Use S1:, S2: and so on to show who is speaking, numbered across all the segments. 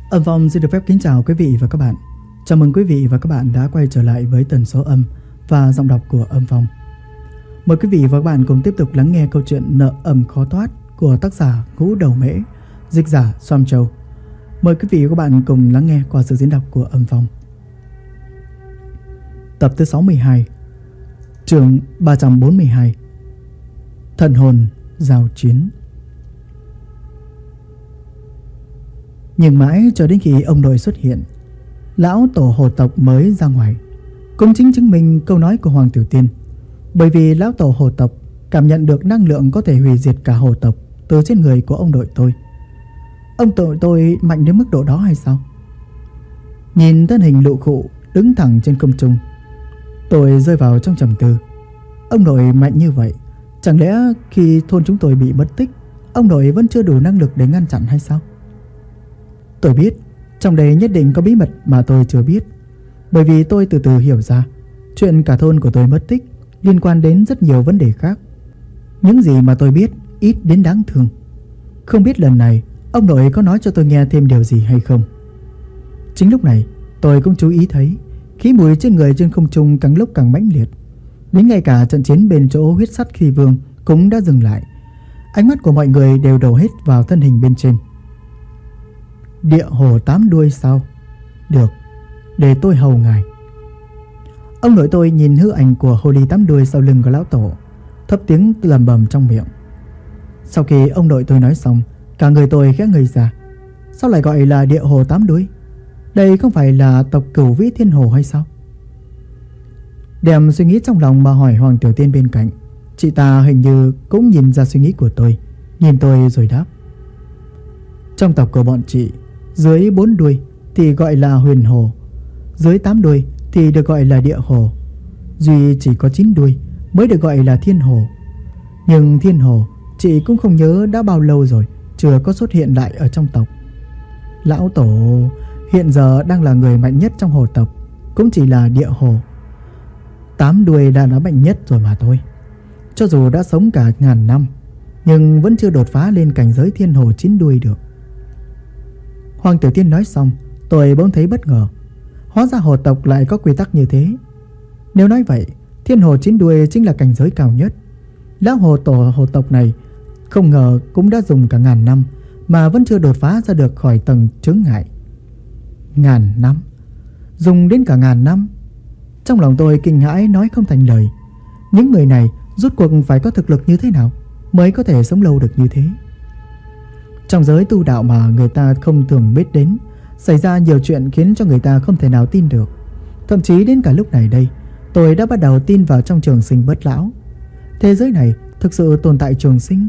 S1: Âm Phong xin được phép kính chào quý vị và các bạn. Chào mừng quý vị và các bạn đã quay trở lại với tần số âm và giọng đọc của Âm Phong. Mời quý vị và các bạn cùng tiếp tục lắng nghe câu chuyện Nợ Ầm Khó Thoát của tác giả Ngũ Đầu Mễ, dịch giả Som Châu. Mời quý vị và các bạn cùng lắng nghe qua sự diễn đọc của Âm Phong. Tập thứ 62, chương 342, Thần hồn giao chiến. Nhưng mãi cho đến khi ông nội xuất hiện, lão tổ hồ tộc mới ra ngoài, cũng chính chứng minh câu nói của Hoàng Tiểu Tiên. Bởi vì lão tổ hồ tộc cảm nhận được năng lượng có thể hủy diệt cả hồ tộc từ trên người của ông nội tôi. Ông nội tôi mạnh đến mức độ đó hay sao? Nhìn thân hình lụ khụ đứng thẳng trên không trung, tôi rơi vào trong trầm tư. Ông nội mạnh như vậy, chẳng lẽ khi thôn chúng tôi bị mất tích, ông nội vẫn chưa đủ năng lực để ngăn chặn hay sao? Tôi biết trong đây nhất định có bí mật mà tôi chưa biết. Bởi vì tôi từ từ hiểu ra chuyện cả thôn của tôi mất tích liên quan đến rất nhiều vấn đề khác. Những gì mà tôi biết ít đến đáng thương. Không biết lần này ông nội có nói cho tôi nghe thêm điều gì hay không. Chính lúc này tôi cũng chú ý thấy khí mùi trên người trên không trung càng lúc càng mãnh liệt. Đến ngay cả trận chiến bên chỗ huyết sắt khi vương cũng đã dừng lại. Ánh mắt của mọi người đều đổ hết vào thân hình bên trên. Địa hồ 8 đuôi sao? Được, để tôi hầu ngài. Ông nội tôi nhìn hư ảnh của hồ ly 8 đuôi sau lưng của lão tổ, thấp tiếng lẩm bẩm trong miệng. Sau khi ông nội tôi nói xong, cả người tôi khẽ ngây ra. Sao lại gọi là địa hồ 8 đuôi? Đây không phải là tộc Cửu Vĩ Thiên Hồ hay sao? Đem suy nghĩ trong lòng mà hỏi Hoàng Tiểu Tiên bên cạnh. Chị ta hình như cũng nhìn ra suy nghĩ của tôi, nhìn tôi rồi đáp. Trong tộc của bọn chị, dưới 4 đuôi thì gọi là huyền hồ, dưới 8 đuôi thì được gọi là địa hồ, duy chỉ có 9 đuôi mới được gọi là thiên hồ. Nhưng thiên hồ chị cũng không nhớ đã bao lâu rồi chưa có xuất hiện lại ở trong tộc. Lão tổ hiện giờ đang là người mạnh nhất trong hồ tộc, cũng chỉ là địa hồ. 8 đuôi đã là mạnh nhất rồi mà thôi. Cho dù đã sống cả ngàn năm, nhưng vẫn chưa đột phá lên cảnh giới thiên hồ 9 đuôi được. Hoàng Tiểu Tiên nói xong, tôi bỗng thấy bất ngờ. Hóa ra hồ tộc lại có quy tắc như thế. Nếu nói vậy, thiên hồ 9 đuôi chính là cảnh giới cao nhất. Lão hồ tổ hồ tộc này không ngờ cũng đã dùng cả ngàn năm mà vẫn chưa đột phá ra được khỏi tầng chướng ngại. Ngàn năm? Dùng đến cả ngàn năm? Trong lòng tôi kinh hãi nói không thành lời. Những người này rốt cuộc phải có thực lực như thế nào mới có thể sống lâu được như thế? Trong giới tu đạo mà người ta không thường biết đến, xảy ra nhiều chuyện khiến cho người ta không thể nào tin được. Thậm chí đến cả lúc này đây, tôi đã bắt đầu tin vào trong trường sinh bất lão. Thế giới này thực sự tồn tại trường sinh.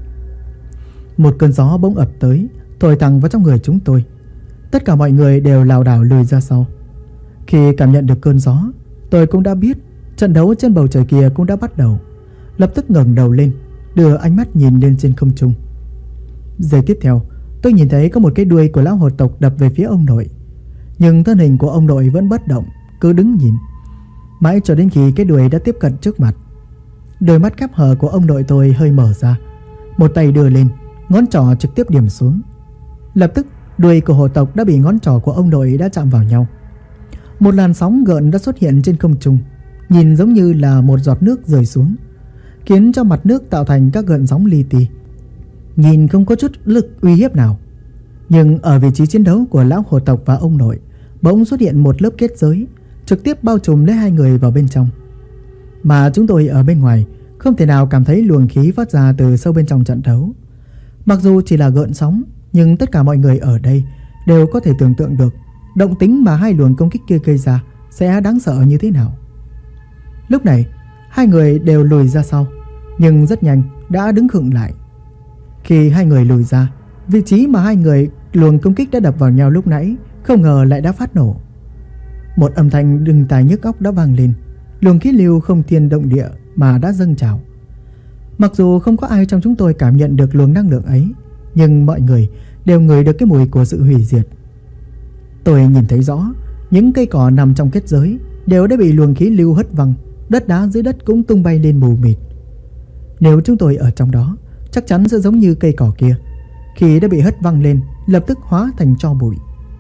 S1: Một cơn gió bỗng ập tới, thổi thẳng vào trong người chúng tôi. Tất cả mọi người đều lảo đảo lùi ra sau. Khi cảm nhận được cơn gió, tôi cũng đã biết trận đấu trên bầu trời kia cũng đã bắt đầu. Lập tức ngẩng đầu lên, đưa ánh mắt nhìn lên trên không trung. Giây tiếp theo, tôi nhìn thấy có một cái đuôi của lão hồ tộc đập về phía ông nội. Nhưng thân hình của ông nội vẫn bất động, cứ đứng nhìn. Mãi cho đến khi cái đuôi đã tiếp cận trước mặt. Đôi mắt khép hờ của ông nội tôi hơi mở ra. Một tay đưa lên, ngón trỏ trực tiếp điểm xuống. Lập tức, đuôi của hồ tộc đã bị ngón trỏ của ông nội đã chạm vào nhau. Một làn sóng gợn đã xuất hiện trên không trung, nhìn giống như là một giọt nước rơi xuống, khiến cho mặt nước tạo thành các gợn sóng li ti. Nhìn không có chút lực uy hiếp nào. Nhưng ở vị trí chiến đấu của lão hồ tộc và ông nội bỗng xuất hiện một lớp kết giới, trực tiếp bao trùm lấy hai người vào bên trong. Mà chúng tôi ở bên ngoài không thể nào cảm thấy luồng khí phát ra từ sâu bên trong trận đấu. Mặc dù chỉ là gợn sóng, nhưng tất cả mọi người ở đây đều có thể tưởng tượng được động tính mà hai luồng công kích kia gây ra sẽ đáng sợ như thế nào. Lúc này hai người đều lùi ra sau, nhưng rất nhanh đã đứng khựng lại. Khi hai người lùi ra, vị trí mà hai người luồng công kích đã đập vào nhau lúc nãy không ngờ lại đã phát nổ. Một âm thanh đinh tai nhức óc đã vang lên. Luồng khí lưu không thiên động địa mà đã dâng trào. Mặc dù không có ai trong chúng tôi cảm nhận được luồng năng lượng ấy, nhưng mọi người đều ngửi được cái mùi của sự hủy diệt. Tôi nhìn thấy rõ, những cây cỏ nằm trong kết giới đều đã bị luồng khí lưu hất văng, đất đá dưới đất cũng tung bay lên mù mịt. Nếu chúng tôi ở trong đó, chắc chắn sẽ giống như cây cỏ kia. Khi đã bị hất văng lên, lập tức hóa thành tro bụi.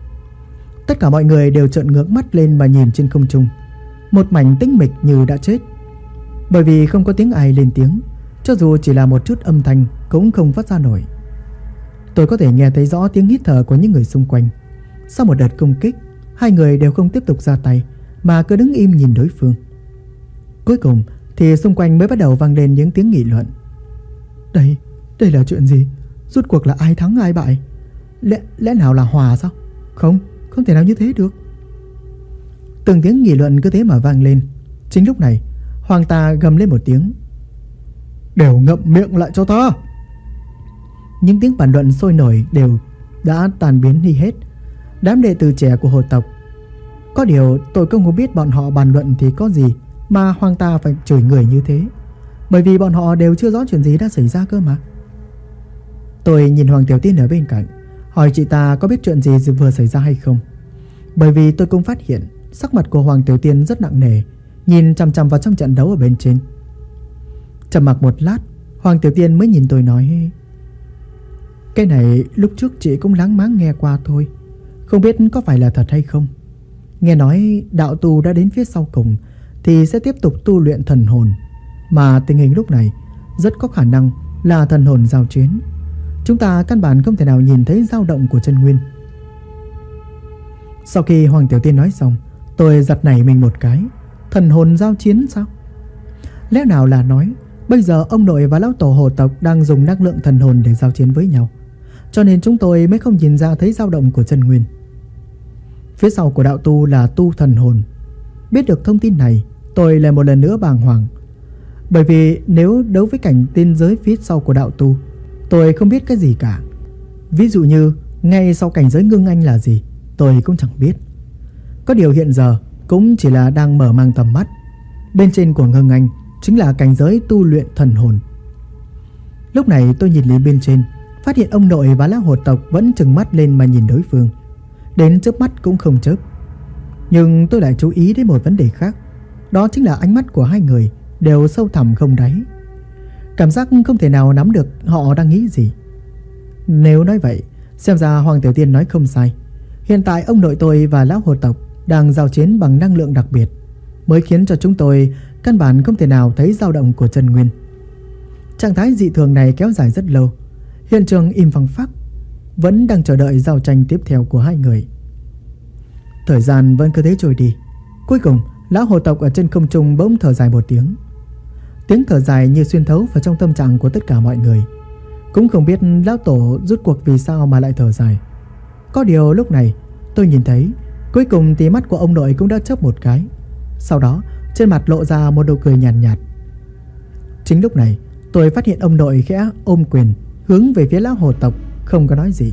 S1: Tất cả mọi người đều trợn ngước mắt lên mà nhìn trên không trung, một mảnh tĩnh mịch như đã chết. Bởi vì không có tiếng ai lên tiếng, cho dù chỉ là một chút âm thanh cũng không phát ra nổi. Tôi có thể nghe thấy rõ tiếng hít thở của những người xung quanh. Sau một đợt công kích, hai người đều không tiếp tục ra tay mà cứ đứng im nhìn đối phương. Cuối cùng thì xung quanh mới bắt đầu vang lên những tiếng nghị luận. Đây là chuyện gì? Rốt cuộc là ai thắng ai bại? Lẽ nào là hòa sao? Không thể nào như thế được. Từng tiếng nghị luận cứ thế mà vang lên. Chính lúc này, Hoàng Tà gầm lên một tiếng. Đều ngậm miệng lại cho ta! Những tiếng bàn luận sôi nổi đều đã tan biến đi hết. Đám đệ tử trẻ của hồ tộc. Có điều tôi không biết bọn họ bàn luận thì có gì mà Hoàng Tà phải chửi người như thế, bởi vì bọn họ đều chưa rõ chuyện gì đã xảy ra cơ mà. Tôi nhìn Hoàng Tiểu Tiên ở bên cạnh, hỏi chị ta có biết chuyện gì vừa xảy ra hay không. Bởi vì tôi cũng phát hiện sắc mặt của Hoàng Tiểu Tiên rất nặng nề, nhìn chằm chằm vào trong trận đấu ở bên trên. Trầm mặc một lát, Hoàng Tiểu Tiên mới nhìn tôi nói: Cái này lúc trước chị cũng láng máng nghe qua thôi, không biết có phải là thật hay không. Nghe nói đạo tu đã đến phía sau cùng thì sẽ tiếp tục tu luyện thần hồn, mà tình hình lúc này rất có khả năng là thần hồn giao chiến. Chúng ta căn bản không thể nào nhìn thấy dao động của chân nguyên. Sau khi Hoàng Tiểu Tiên nói xong, tôi giật nảy mình một cái. Thần hồn giao chiến sao? Lẽ nào là nói bây giờ ông nội và lão tổ hồ tộc đang dùng năng lượng thần hồn để giao chiến với nhau, cho nên chúng tôi mới không nhìn ra thấy dao động của chân nguyên. Phía sau của đạo tu là tu thần hồn. Biết được thông tin này, tôi lại một lần nữa bàng hoàng. Bởi vì nếu đấu với cảnh tiên giới phía sau của đạo tu, tôi không biết cái gì cả. Ví dụ như ngay sau cảnh giới ngưng anh là gì, tôi cũng chẳng biết. Có điều hiện giờ cũng chỉ là đang mở mang tầm mắt. Bên trên của ngưng anh chính là cảnh giới tu luyện thần hồn. Lúc này tôi nhìn lên bên trên, phát hiện ông nội và lão hồ tộc vẫn trừng mắt lên mà nhìn đối phương, đến chớp mắt cũng không chớp. Nhưng tôi lại chú ý đến một vấn đề khác, đó chính là ánh mắt của hai người đều sâu thẳm không đáy. Cảm giác không thể nào nắm được họ đang nghĩ gì. Nếu nói vậy, xem ra Hoàng Tiểu Tiên nói không sai. Hiện tại ông nội tôi và lão hồ tộc đang giao chiến bằng năng lượng đặc biệt, mới khiến cho chúng tôi căn bản không thể nào thấy dao động của chân nguyên. Trạng thái dị thường này kéo dài rất lâu. Hiện trường im phăng phắc, vẫn đang chờ đợi giao tranh tiếp theo của hai người. Thời gian vẫn cứ thế trôi đi. Cuối cùng lão hồ tộc ở trên không trung bỗng thở dài một tiếng. Tiếng thở dài như xuyên thấu vào trong tâm trạng của tất cả mọi người. Cũng không biết lão tổ rút cuộc vì sao mà lại thở dài. Có điều lúc này tôi nhìn thấy, cuối cùng tí mắt của ông nội cũng đã chớp một cái. Sau đó trên mặt lộ ra một nụ cười nhàn nhạt. Chính lúc này tôi phát hiện ông nội khẽ ôm quyền hướng về phía lão hồ tộc, không có nói gì.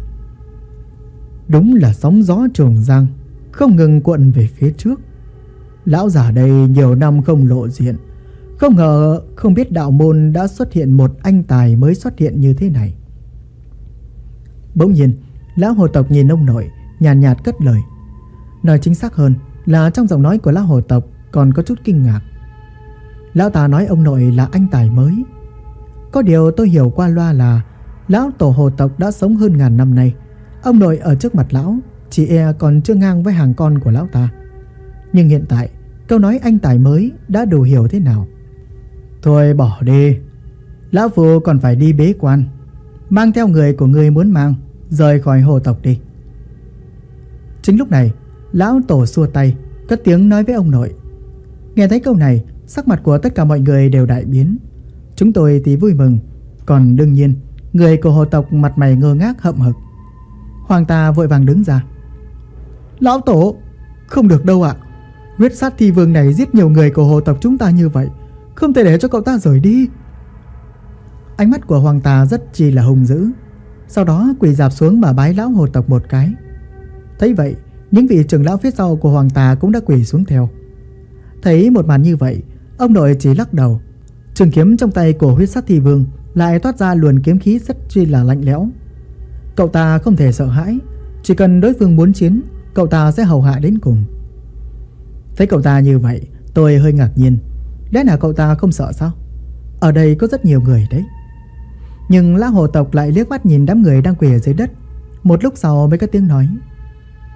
S1: Đúng là sóng gió Trường Giang không ngừng cuộn về phía trước. Lão già đây nhiều năm không lộ diện, không ngờ không biết đạo môn đã xuất hiện một anh tài mới xuất hiện như thế này. Bỗng nhiên lão hồ tộc nhìn ông nội, nhàn nhạt cất lời. Nói chính xác hơn là trong giọng nói của lão hồ tộc còn có chút kinh ngạc. Lão ta nói ông nội là anh tài mới. Có điều tôi hiểu qua loa là lão tổ hồ tộc đã sống hơn ngàn năm nay. Ông nội ở trước mặt lão chỉ e còn chưa ngang với hàng con của lão ta. Nhưng hiện tại câu nói anh tài mới đã đủ hiểu thế nào. Thôi bỏ đi, lão phu còn phải đi bế quan. Mang theo người của người muốn mang, rời khỏi hồ tộc đi. Chính lúc này lão tổ xua tay, cất tiếng nói với ông nội. Nghe thấy câu này, sắc mặt của tất cả mọi người đều đại biến. Chúng tôi thì vui mừng, còn đương nhiên người của hồ tộc mặt mày ngơ ngác hậm hực. Hoàng ta vội vàng đứng ra. Lão tổ, không được đâu ạ. Huyết sát thi vương này giết nhiều người của hồ tộc chúng ta như vậy, không thể để cho cậu ta rời đi. Ánh mắt của Hoàng ta rất chi là hung dữ, sau đó quỳ rạp xuống mà bái lão hồ tộc một cái. Thấy vậy, những vị trưởng lão phía sau của Hoàng ta cũng đã quỳ xuống theo. Thấy một màn như vậy, ông nội chỉ lắc đầu. Trường kiếm trong tay của huyết sát thi vương lại toát ra luồng kiếm khí rất chi là lạnh lẽo. Cậu ta không thể sợ hãi, chỉ cần đối phương muốn chiến, cậu ta sẽ hầu hạ đến cùng. Thấy cậu ta như vậy, tôi hơi ngạc nhiên. Lẽ nào cậu ta không sợ sao? Ở đây có rất nhiều người đấy. Nhưng lão hồ tộc lại liếc mắt nhìn đám người đang quỳ ở dưới đất. Một lúc sau mới có tiếng nói.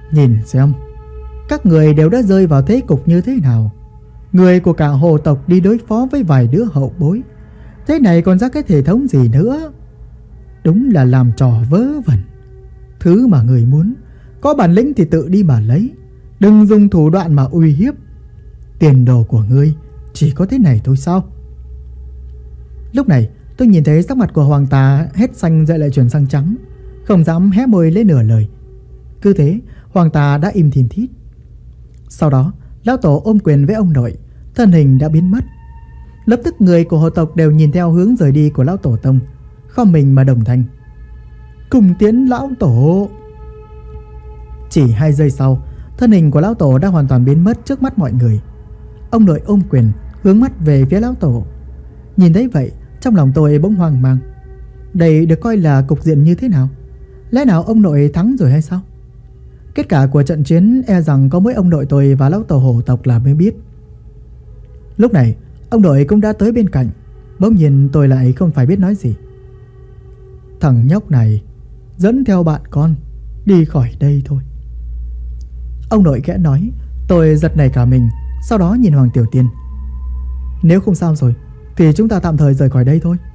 S1: Nhìn xem, các người đều đã rơi vào thế cục như thế nào. Người của cả hồ tộc đi đối phó với vài đứa hậu bối, thế này còn ra cái thể thống gì nữa. Đúng là làm trò vớ vẩn. Thứ mà người muốn, có bản lĩnh thì tự đi mà lấy, đừng dùng thủ đoạn mà uy hiếp. Tiền đồ của ngươi chỉ có thế này thôi sao? Lúc này tôi nhìn thấy sắc mặt của Hoàng Tà hết xanh rồi lại chuyển sang trắng, không dám hé môi lấy nửa lời. Cứ thế Hoàng Tà đã im thìn thít. Sau đó lão tổ ôm quyền với ông nội, thân hình đã biến mất. Lập tức người của hồ tộc đều nhìn theo hướng rời đi của lão tổ tông, khom mình mà đồng thanh: cùng tiến lão tổ. Chỉ 2 giây sau, thân hình của lão tổ đã hoàn toàn biến mất trước mắt mọi người. Ông nội ôm quyền hướng mắt về phía lão tổ. Nhìn thấy vậy, trong lòng tôi bỗng hoang mang. Đây được coi là cục diện như thế nào? Lẽ nào ông nội thắng rồi hay sao? Kết quả của trận chiến e rằng có mỗi ông nội tôi và lão tổ hồ tộc là mới biết. Lúc này ông nội cũng đã tới bên cạnh. Bỗng nhiên tôi lại không phải biết nói gì. Thằng nhóc này dẫn theo bạn con đi khỏi đây thôi. Ông nội khẽ nói. Tôi giật nảy cả mình, sau đó nhìn Hoàng Tiểu Tiên. Nếu không sao rồi thì chúng ta tạm thời rời khỏi đây thôi.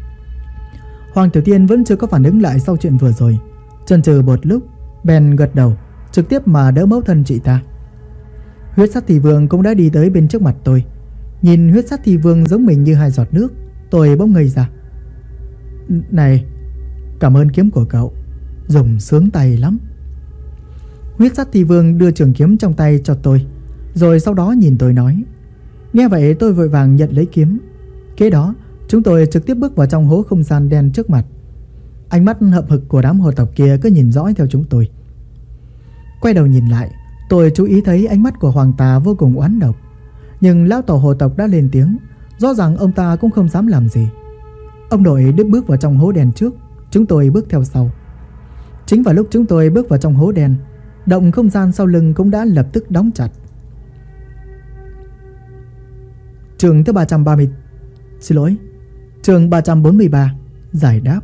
S1: Hoàng Tiểu Tiên vẫn chưa có phản ứng lại sau chuyện vừa rồi, chần chừ một lúc bèn gật đầu, trực tiếp mà đỡ mẫu thân chị ta. Huyết Sát Thị Vương cũng đã đi tới bên trước mặt tôi. Nhìn Huyết Sát Thị Vương giống mình như 2 giọt nước, tôi bỗng ngây ra. Này, cảm ơn kiếm của cậu, dùng sướng tay lắm. Huyết Sát Thị Vương đưa trường kiếm trong tay cho tôi, rồi sau đó nhìn tôi nói. Nghe vậy tôi vội vàng nhận lấy kiếm. Kế đó chúng tôi trực tiếp bước vào trong hố không gian đen trước mặt. Ánh mắt hậm hực của đám hồ tộc kia cứ nhìn dõi theo chúng tôi. Quay đầu nhìn lại, tôi chú ý thấy ánh mắt của Hoàng Tà vô cùng oán độc. Nhưng lão tổ hồ tộc đã lên tiếng, rõ ràng ông ta cũng không dám làm gì. Ông nội đứt bước vào trong hố đen trước, chúng tôi bước theo sau. Chính vào lúc chúng tôi bước vào trong hố đen, động không gian sau lưng cũng đã lập tức đóng chặt. Chương thứ 330, xin lỗi, chương 343, giải đáp.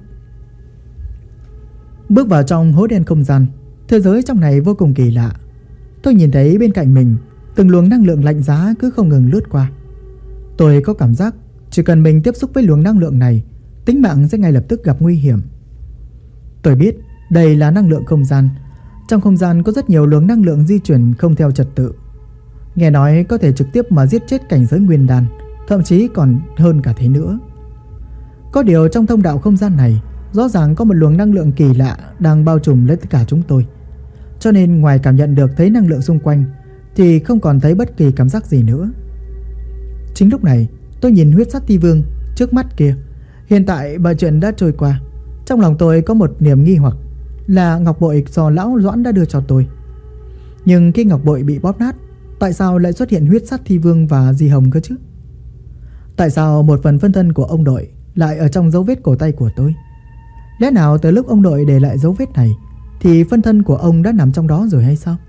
S1: Bước vào trong hố đen không gian, thế giới trong này vô cùng kỳ lạ. Tôi nhìn thấy bên cạnh mình từng luồng năng lượng lạnh giá cứ không ngừng lướt qua. Tôi có cảm giác chỉ cần mình tiếp xúc với luồng năng lượng này, tính mạng sẽ ngay lập tức gặp nguy hiểm. Tôi biết đây là năng lượng không gian. Trong không gian có rất nhiều luồng năng lượng di chuyển không theo trật tự. Nghe nói có thể trực tiếp mà giết chết cảnh giới nguyên đan, thậm chí còn hơn cả thế nữa. Có điều trong thông đạo không gian này rõ ràng có một luồng năng lượng kỳ lạ đang bao trùm lấy tất cả chúng tôi. Cho nên ngoài cảm nhận được thấy năng lượng xung quanh thì không còn thấy bất kỳ cảm giác gì nữa. Chính lúc này tôi nhìn Huyết Sát Thị Vương trước mắt kia. Hiện tại mọi chuyện đã trôi qua. Trong lòng tôi có một niềm nghi hoặc là ngọc bội do lão Doãn đã đưa cho tôi. Nhưng khi ngọc bội bị bóp nát, tại sao lại xuất hiện Huyết Sát Thị Vương và Di Hồng cơ chứ? Tại sao một phần phân thân của ông nội lại ở trong dấu vết cổ tay của tôi? Lẽ nào từ lúc ông nội để lại dấu vết này thì phân thân của ông đã nằm trong đó rồi hay sao?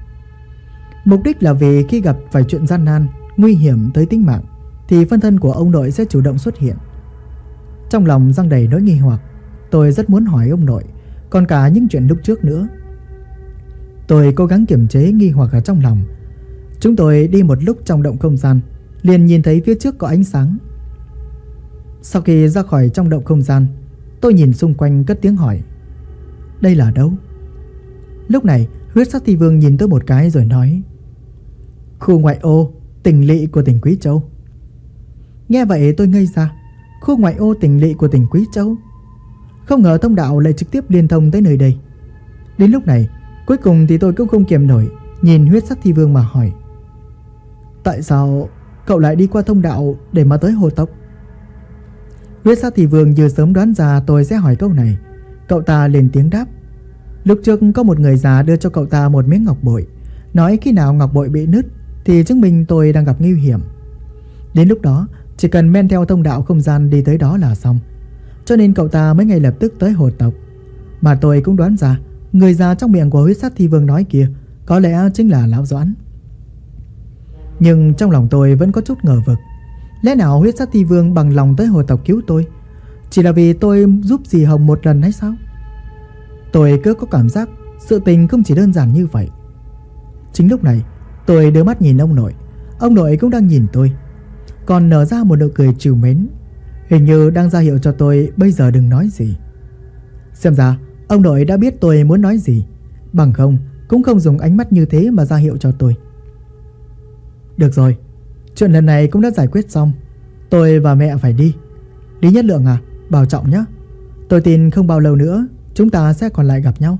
S1: Mục đích là vì khi gặp phải chuyện gian nan, nguy hiểm tới tính mạng thì phân thân của ông nội sẽ chủ động xuất hiện. Trong lòng giăng đầy nỗi nghi hoặc, tôi rất muốn hỏi ông nội, còn cả những chuyện lúc trước nữa. Tôi cố gắng kiềm chế nghi hoặc ở trong lòng. Chúng tôi đi một lúc trong động không gian, liền nhìn thấy phía trước có ánh sáng. Sau khi ra khỏi trong động không gian, tôi nhìn xung quanh cất tiếng hỏi: đây là đâu? Lúc này Huyết Sát Thị Vương nhìn tôi một cái rồi nói: khu ngoại ô tỉnh lỵ của tỉnh Quý Châu. Nghe vậy tôi ngây ra. Khu ngoại ô tỉnh lỵ của tỉnh Quý Châu? Không ngờ thông đạo lại trực tiếp liên thông tới nơi đây. Đến lúc này cuối cùng thì tôi cũng không kiềm nổi, nhìn Huyết Sát Thị Vương mà hỏi: tại sao cậu lại đi qua thông đạo để mà tới hồ tộc? Huyết Sát Thị Vương như sớm đoán ra tôi sẽ hỏi câu này. Cậu ta lên tiếng đáp: lúc trước có một người già đưa cho cậu ta một miếng ngọc bội, nói khi nào ngọc bội bị nứt thì chứng minh tôi đang gặp nguy hiểm. Đến lúc đó chỉ cần men theo thông đạo không gian đi tới đó là xong. Cho nên cậu ta mới ngay lập tức tới hồ tộc. Mà tôi cũng đoán ra người già trong miệng của Huyết Sát Thị Vương nói kia có lẽ chính là lão Doãn. Nhưng trong lòng tôi vẫn có chút ngờ vực. Lẽ nào Huyết Sát Thị Vương bằng lòng tới hồ tộc cứu tôi chỉ là vì tôi giúp dì Hồng một lần hay sao? Tôi cứ có cảm giác Sự tình không chỉ đơn giản như vậy. Chính lúc này tôi đưa mắt nhìn ông nội. Ông nội cũng đang nhìn tôi, còn nở ra một nụ cười trìu mến, hình như đang ra hiệu cho tôi bây giờ đừng nói gì. Xem ra ông nội đã biết tôi muốn nói gì, bằng không cũng không dùng ánh mắt như thế mà ra hiệu cho tôi. Được rồi, chuyện lần này cũng đã giải quyết xong. Tôi và mẹ phải đi. Lý Nhất Lượng à, bảo trọng nhé. Tôi tin không bao lâu nữa chúng ta sẽ còn lại gặp nhau.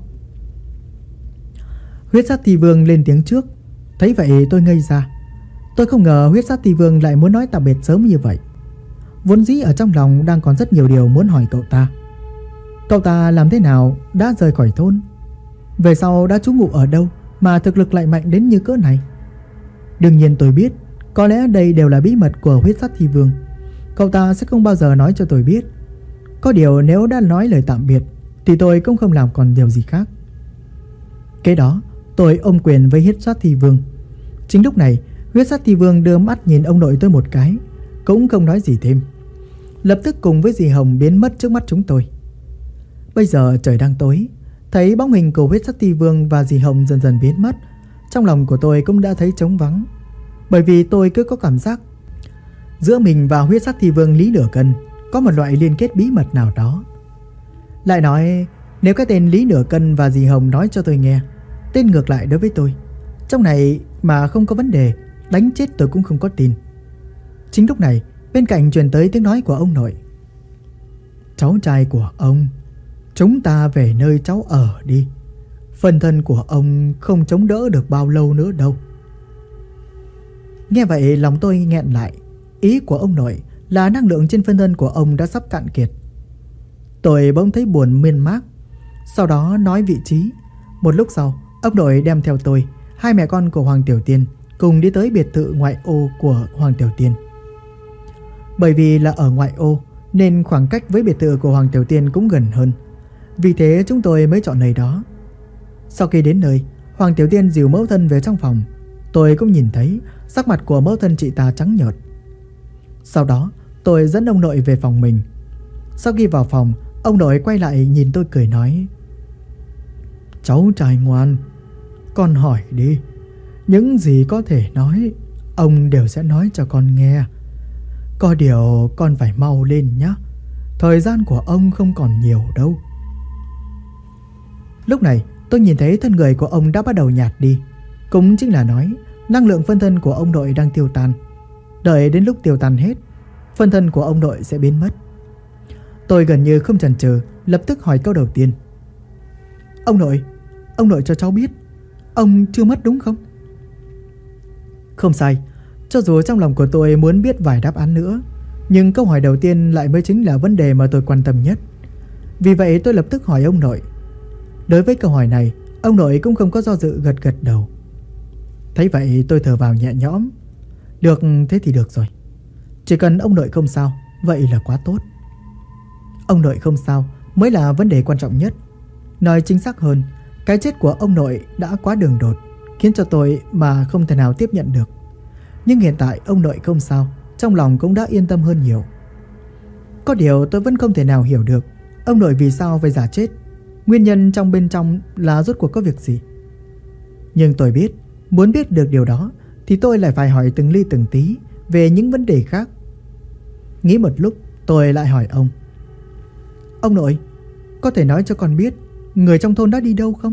S1: Huyết Sát Ti Vương lên tiếng trước. Thấy vậy tôi ngây ra. Tôi không ngờ Huyết Sát Ti Vương lại muốn nói tạm biệt sớm như vậy. Vốn dĩ ở trong lòng đang còn rất nhiều điều muốn hỏi cậu ta. Cậu ta làm thế nào đã rời khỏi thôn? Về sau đã trú ngụ ở đâu mà thực lực lại mạnh đến như cỡ này? Đương nhiên tôi biết, có lẽ đây đều là bí mật của Huyết Sát Ti Vương. Cậu ta sẽ không bao giờ nói cho tôi biết. Có điều nếu đã nói lời tạm biệt thì tôi cũng không làm còn điều gì khác. Kế đó tôi ôm quyền với Huyết Sát Ti Vương. Chính lúc này Huyết Sát Ti Vương đưa mắt nhìn ông nội tôi một cái, cũng không nói gì thêm, lập tức cùng với dì Hồng biến mất trước mắt chúng tôi. Bây giờ trời đang tối, thấy bóng hình của Huyết Sát Ti Vương và dì Hồng dần dần biến mất, trong lòng của tôi cũng đã thấy trống vắng. Bởi vì tôi cứ có cảm giác giữa mình và Huyết Sát Ti Vương Lý Nửa Cân có một loại liên kết bí mật nào đó. Lại nói, nếu cái tên Lý Nửa Cân và dì Hồng nói cho tôi nghe, tên ngược lại đối với tôi, trong này mà không có vấn đề, đánh chết tôi cũng không có tin. Chính lúc này bên cạnh truyền tới tiếng nói của ông nội. Cháu trai của ông, chúng ta về nơi cháu ở đi. Phần thân của ông không chống đỡ được bao lâu nữa đâu. Nghe vậy lòng tôi nghẹn lại. Ý của ông nội là năng lượng trên phân thân của ông đã sắp cạn kiệt. Tôi bỗng thấy buồn miên mác. Sau đó nói vị trí. Một lúc sau ông nội đem theo tôi, hai mẹ con của Hoàng Tiểu Tiên, cùng đi tới biệt thự ngoại ô của Hoàng Tiểu Tiên. Bởi vì là ở ngoại ô nên khoảng cách với biệt thự của Hoàng Tiểu Tiên cũng gần hơn. Vì thế chúng tôi mới chọn nơi đó. Sau khi đến nơi, Hoàng Tiểu Tiên dìu mẫu thân về trong phòng. Tôi cũng nhìn thấy sắc mặt của mẫu thân chị ta trắng nhợt. Sau đó tôi dẫn ông nội về phòng mình. Sau khi vào phòng, ông nội quay lại nhìn tôi cười nói: Cháu trai ngoan, con hỏi đi. Những gì có thể nói, ông đều sẽ nói cho con nghe. Có điều con phải mau lên nhé. Thời gian của ông không còn nhiều đâu. Lúc này tôi nhìn thấy thân người của ông đã bắt đầu nhạt đi. Cũng chính là nói năng lượng phân thân của ông nội đang tiêu tan. Đợi đến lúc tiêu tan hết, phân thân của ông nội sẽ biến mất. Tôi gần như không chần chừ, lập tức hỏi câu đầu tiên: ông nội cho cháu biết, ông chưa mất đúng không? Không sai, cho dù trong lòng của tôi muốn biết vài đáp án nữa, nhưng câu hỏi đầu tiên lại mới chính là vấn đề mà tôi quan tâm nhất. Vì vậy tôi lập tức hỏi ông nội. Đối với câu hỏi này, ông nội cũng không có do dự, gật gật đầu. Thấy vậy tôi thở vào nhẹ nhõm. Được, thế thì được rồi. Chỉ cần ông nội không sao, vậy là quá tốt. Ông nội không sao mới là vấn đề quan trọng nhất. Nói chính xác hơn, cái chết của ông nội đã quá đường đột, khiến cho tôi mà không thể nào tiếp nhận được. Nhưng hiện tại ông nội không sao, trong lòng cũng đã yên tâm hơn nhiều. Có điều tôi vẫn không thể nào hiểu được ông nội vì sao phải giả chết. Nguyên nhân bên trong là rốt cuộc có việc gì. Nhưng tôi biết, muốn biết được điều đó thì tôi lại phải hỏi từng ly từng tí về những vấn đề khác. Nghĩ một lúc tôi lại hỏi ông: ông nội, có thể nói cho con biết người trong thôn đã đi đâu không?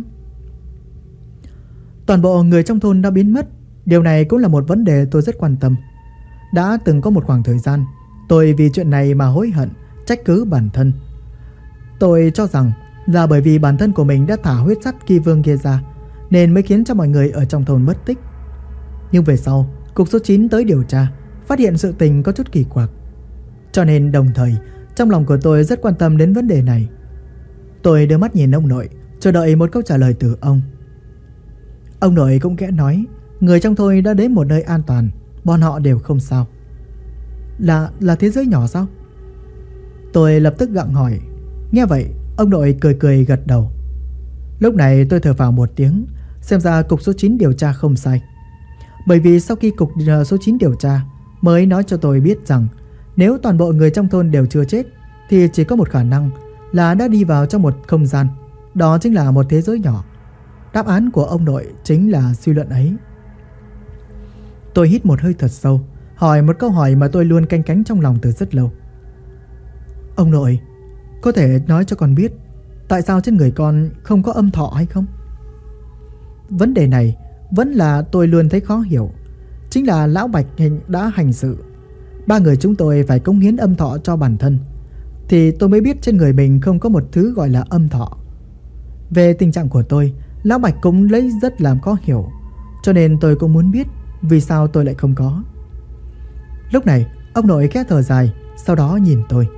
S1: Toàn bộ người trong thôn đã biến mất. Điều này cũng là một vấn đề tôi rất quan tâm. Đã từng có một khoảng thời gian tôi vì chuyện này mà hối hận, trách cứ bản thân. Tôi cho rằng là bởi vì bản thân của mình đã thả huyết sắt kỳ vương kia ra, nên mới khiến cho mọi người ở trong thôn mất tích. Nhưng về sau, cục số 9 tới điều tra, phát hiện sự tình có chút kỳ quặc. Cho nên đồng thời, trong lòng của tôi rất quan tâm đến vấn đề này. Tôi đưa mắt nhìn ông nội, chờ đợi một câu trả lời từ ông. Ông nội cũng khẽ nói, người trong thôn đã đến một nơi an toàn, bọn họ đều không sao. Là thế giới nhỏ sao? Tôi lập tức gặng hỏi. Nghe vậy, ông nội cười cười gật đầu. Lúc này tôi thở phào một tiếng, xem ra cục số 9 điều tra không sai. Bởi vì sau khi cục số 9 điều tra mới nói cho tôi biết rằng nếu toàn bộ người trong thôn đều chưa chết thì chỉ có một khả năng là đã đi vào trong một không gian, đó chính là một thế giới nhỏ. đáp án của ông nội chính là suy luận ấy. Tôi hít một hơi thật sâu, hỏi một câu hỏi mà tôi luôn canh cánh trong lòng từ rất lâu. Ông nội, có thể nói cho con biết tại sao trên người con không có âm thọ hay không? Vấn đề này vẫn là tôi luôn thấy khó hiểu. Chính là lão Bạch Hình đã hành sự, ba người chúng tôi phải cống hiến âm thọ cho bản thân, thì tôi mới biết trên người mình không có một thứ gọi là âm thọ. Về tình trạng của tôi, lão Bạch cũng lấy rất làm khó hiểu, cho nên tôi cũng muốn biết vì sao tôi lại không có. Lúc này ông nội khẽ thở dài, sau đó nhìn tôi.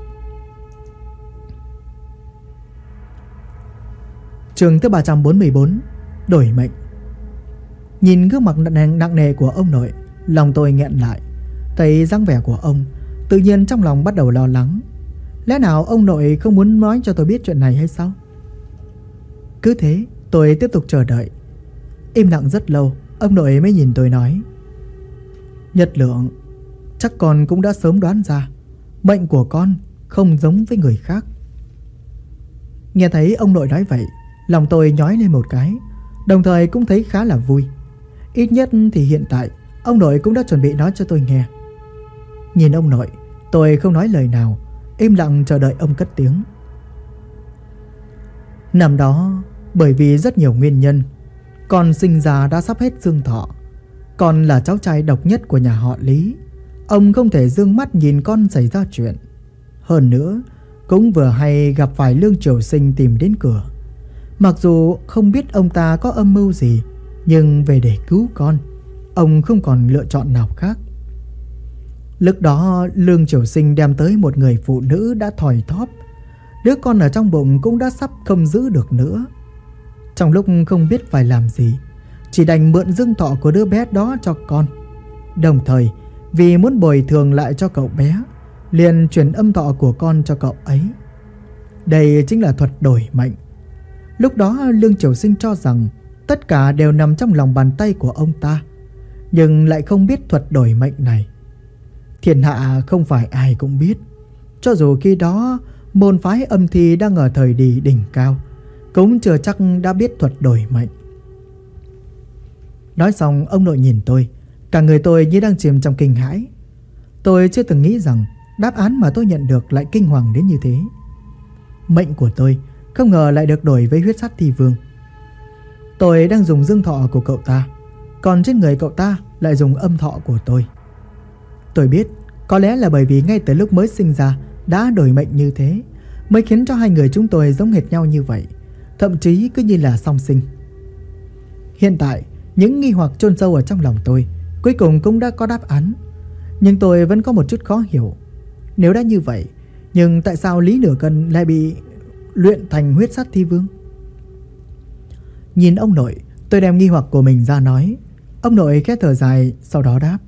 S1: Chương thứ 344, đổi mệnh. Nhìn gương mặt nặng nề của ông nội, lòng tôi nghẹn lại. Thấy dáng vẻ của ông, tự nhiên trong lòng bắt đầu lo lắng. Lẽ nào ông nội không muốn nói cho tôi biết chuyện này hay sao? Cứ thế tôi tiếp tục chờ đợi. Im lặng rất lâu, ông nội mới nhìn tôi nói: Nhật Lượng, chắc con cũng đã sớm đoán ra mệnh của con không giống với người khác. Nghe thấy ông nội nói vậy, lòng tôi nhói lên một cái, đồng thời cũng thấy khá là vui. Ít nhất thì hiện tại ông nội cũng đã chuẩn bị nói cho tôi nghe. Nhìn ông nội, tôi không nói lời nào, im lặng chờ đợi ông cất tiếng. Năm đó, bởi vì rất nhiều nguyên nhân, con sinh ra đã sắp hết dương thọ. Con là cháu trai độc nhất của nhà họ Lý. Ông không thể dương mắt nhìn con xảy ra chuyện. Hơn nữa, cũng vừa hay gặp phải Lương Triều Sinh tìm đến cửa. Mặc dù không biết ông ta có âm mưu gì, nhưng về để cứu con, ông không còn lựa chọn nào khác. Lúc đó Lương Triều Sinh đem tới một người phụ nữ đã thòi thóp. Đứa con ở trong bụng cũng đã sắp không giữ được nữa. Trong lúc không biết phải làm gì, chỉ đành mượn dương thọ của đứa bé đó cho con. Đồng thời vì muốn bồi thường lại cho cậu bé, liền chuyển âm thọ của con cho cậu ấy. Đây chính là thuật đổi mệnh. Lúc đó Lương Triều Sinh cho rằng tất cả đều nằm trong lòng bàn tay của ông ta, nhưng lại không biết thuật đổi mệnh này. Thiên hạ không phải ai cũng biết. Cho dù khi đó môn phái âm thi đang ở thời kỳ đỉnh cao, cũng chưa chắc đã biết thuật đổi mệnh. Nói xong, ông nội nhìn tôi, cả người tôi như đang chìm trong kinh hãi. Tôi chưa từng nghĩ rằng đáp án mà tôi nhận được lại kinh hoàng đến như thế. Mệnh của tôi không ngờ lại được đổi với huyết sát thi vương. Tôi đang dùng dương thọ của cậu ta, còn trên người cậu ta lại dùng âm thọ của tôi. Tôi biết có lẽ là bởi vì ngay từ lúc mới sinh ra đã đổi mệnh như thế, mới khiến cho hai người chúng tôi giống hệt nhau như vậy, thậm chí cứ như là song sinh. Hiện tại những nghi hoặc chôn sâu ở trong lòng tôi cuối cùng cũng đã có đáp án. Nhưng tôi vẫn có một chút khó hiểu. Nếu đã như vậy, nhưng tại sao Lý Nửa Cân lại bị luyện thành huyết sát thi vương? Nhìn ông nội, tôi đem nghi hoặc của mình ra nói. Ông nội khẽ thở dài, sau đó đáp: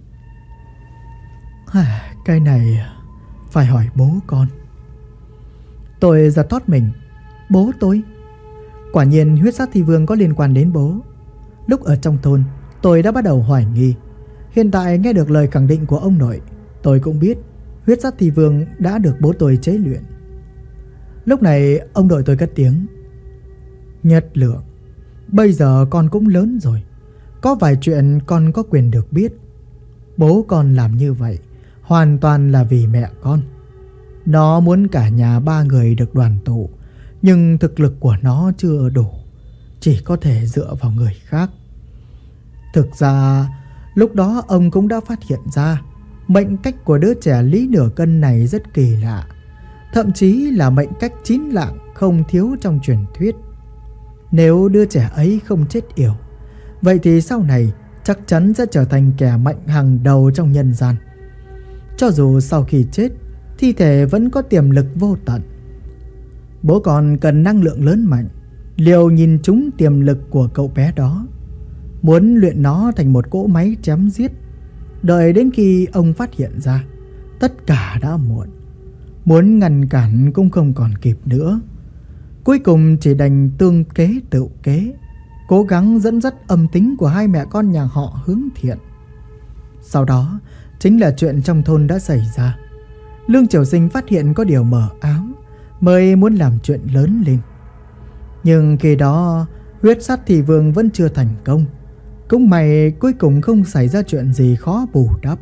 S1: Cái này phải hỏi bố con. Tôi giật thót mình. Bố tôi? Quả nhiên huyết sát thi vương có liên quan đến bố. Lúc ở trong thôn, tôi đã bắt đầu hoài nghi. Hiện tại nghe được lời khẳng định của ông nội, tôi cũng biết huyết sát thi vương đã được bố tôi chế luyện. Lúc này ông nội tôi cất tiếng: Nhật Lượng, bây giờ con cũng lớn rồi, có vài chuyện con có quyền được biết. Bố con làm như vậy hoàn toàn là vì mẹ con. Nó muốn cả nhà ba người được đoàn tụ, nhưng thực lực của nó chưa đủ, chỉ có thể dựa vào người khác. Thực ra lúc đó ông cũng đã phát hiện ra mệnh cách của đứa trẻ Lý Nửa Cân này rất kỳ lạ, thậm chí là mệnh cách chín lạng không thiếu trong truyền thuyết. Nếu đứa trẻ ấy không chết yểu, vậy thì sau này chắc chắn sẽ trở thành kẻ mạnh hàng đầu trong nhân gian. Cho dù sau khi chết, thi thể vẫn có tiềm lực vô tận. Bố còn cần năng lượng lớn mạnh, liều nhìn trúng tiềm lực của cậu bé đó, muốn luyện nó thành một cỗ máy chém giết. Đợi đến khi ông phát hiện ra, tất cả đã muộn. Muốn ngăn cản cũng không còn kịp nữa. Cuối cùng chỉ đành tương kế tự kế, cố gắng dẫn dắt âm tính của hai mẹ con nhà họ Hướng Thiện. Sau đó chính là chuyện trong thôn đã xảy ra. Lương Triều Sinh phát hiện có điều mờ ám, mới muốn làm chuyện lớn lên. Nhưng khi đó Huyết Sát Thị Vương vẫn chưa thành công. Cũng may cuối cùng không xảy ra chuyện gì khó bù đắp.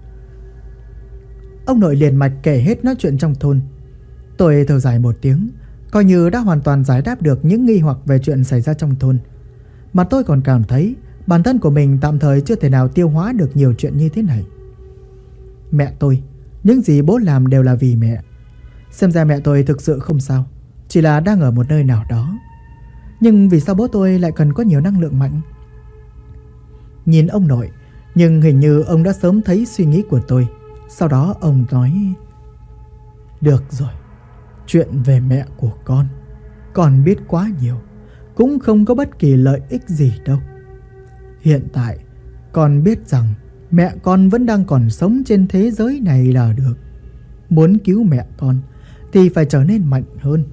S1: Ông nội liền mạch kể hết nói chuyện trong thôn. Tôi thở dài một tiếng, coi như đã hoàn toàn giải đáp được những nghi hoặc về chuyện xảy ra trong thôn. Mà tôi còn cảm thấy bản thân của mình tạm thời chưa thể nào tiêu hóa được nhiều chuyện như thế này. Mẹ tôi, những gì bố làm đều là vì mẹ. Xem ra mẹ tôi thực sự không sao, chỉ là đang ở một nơi nào đó. Nhưng vì sao bố tôi lại cần có nhiều năng lượng mạnh? Nhìn ông nội, nhưng hình như ông đã sớm thấy suy nghĩ của tôi. Sau đó ông nói: được rồi, chuyện về mẹ của con biết quá nhiều, cũng không có bất kỳ lợi ích gì đâu. Hiện tại con biết rằng mẹ con vẫn đang còn sống trên thế giới này là được. Muốn cứu mẹ con thì phải trở nên mạnh hơn.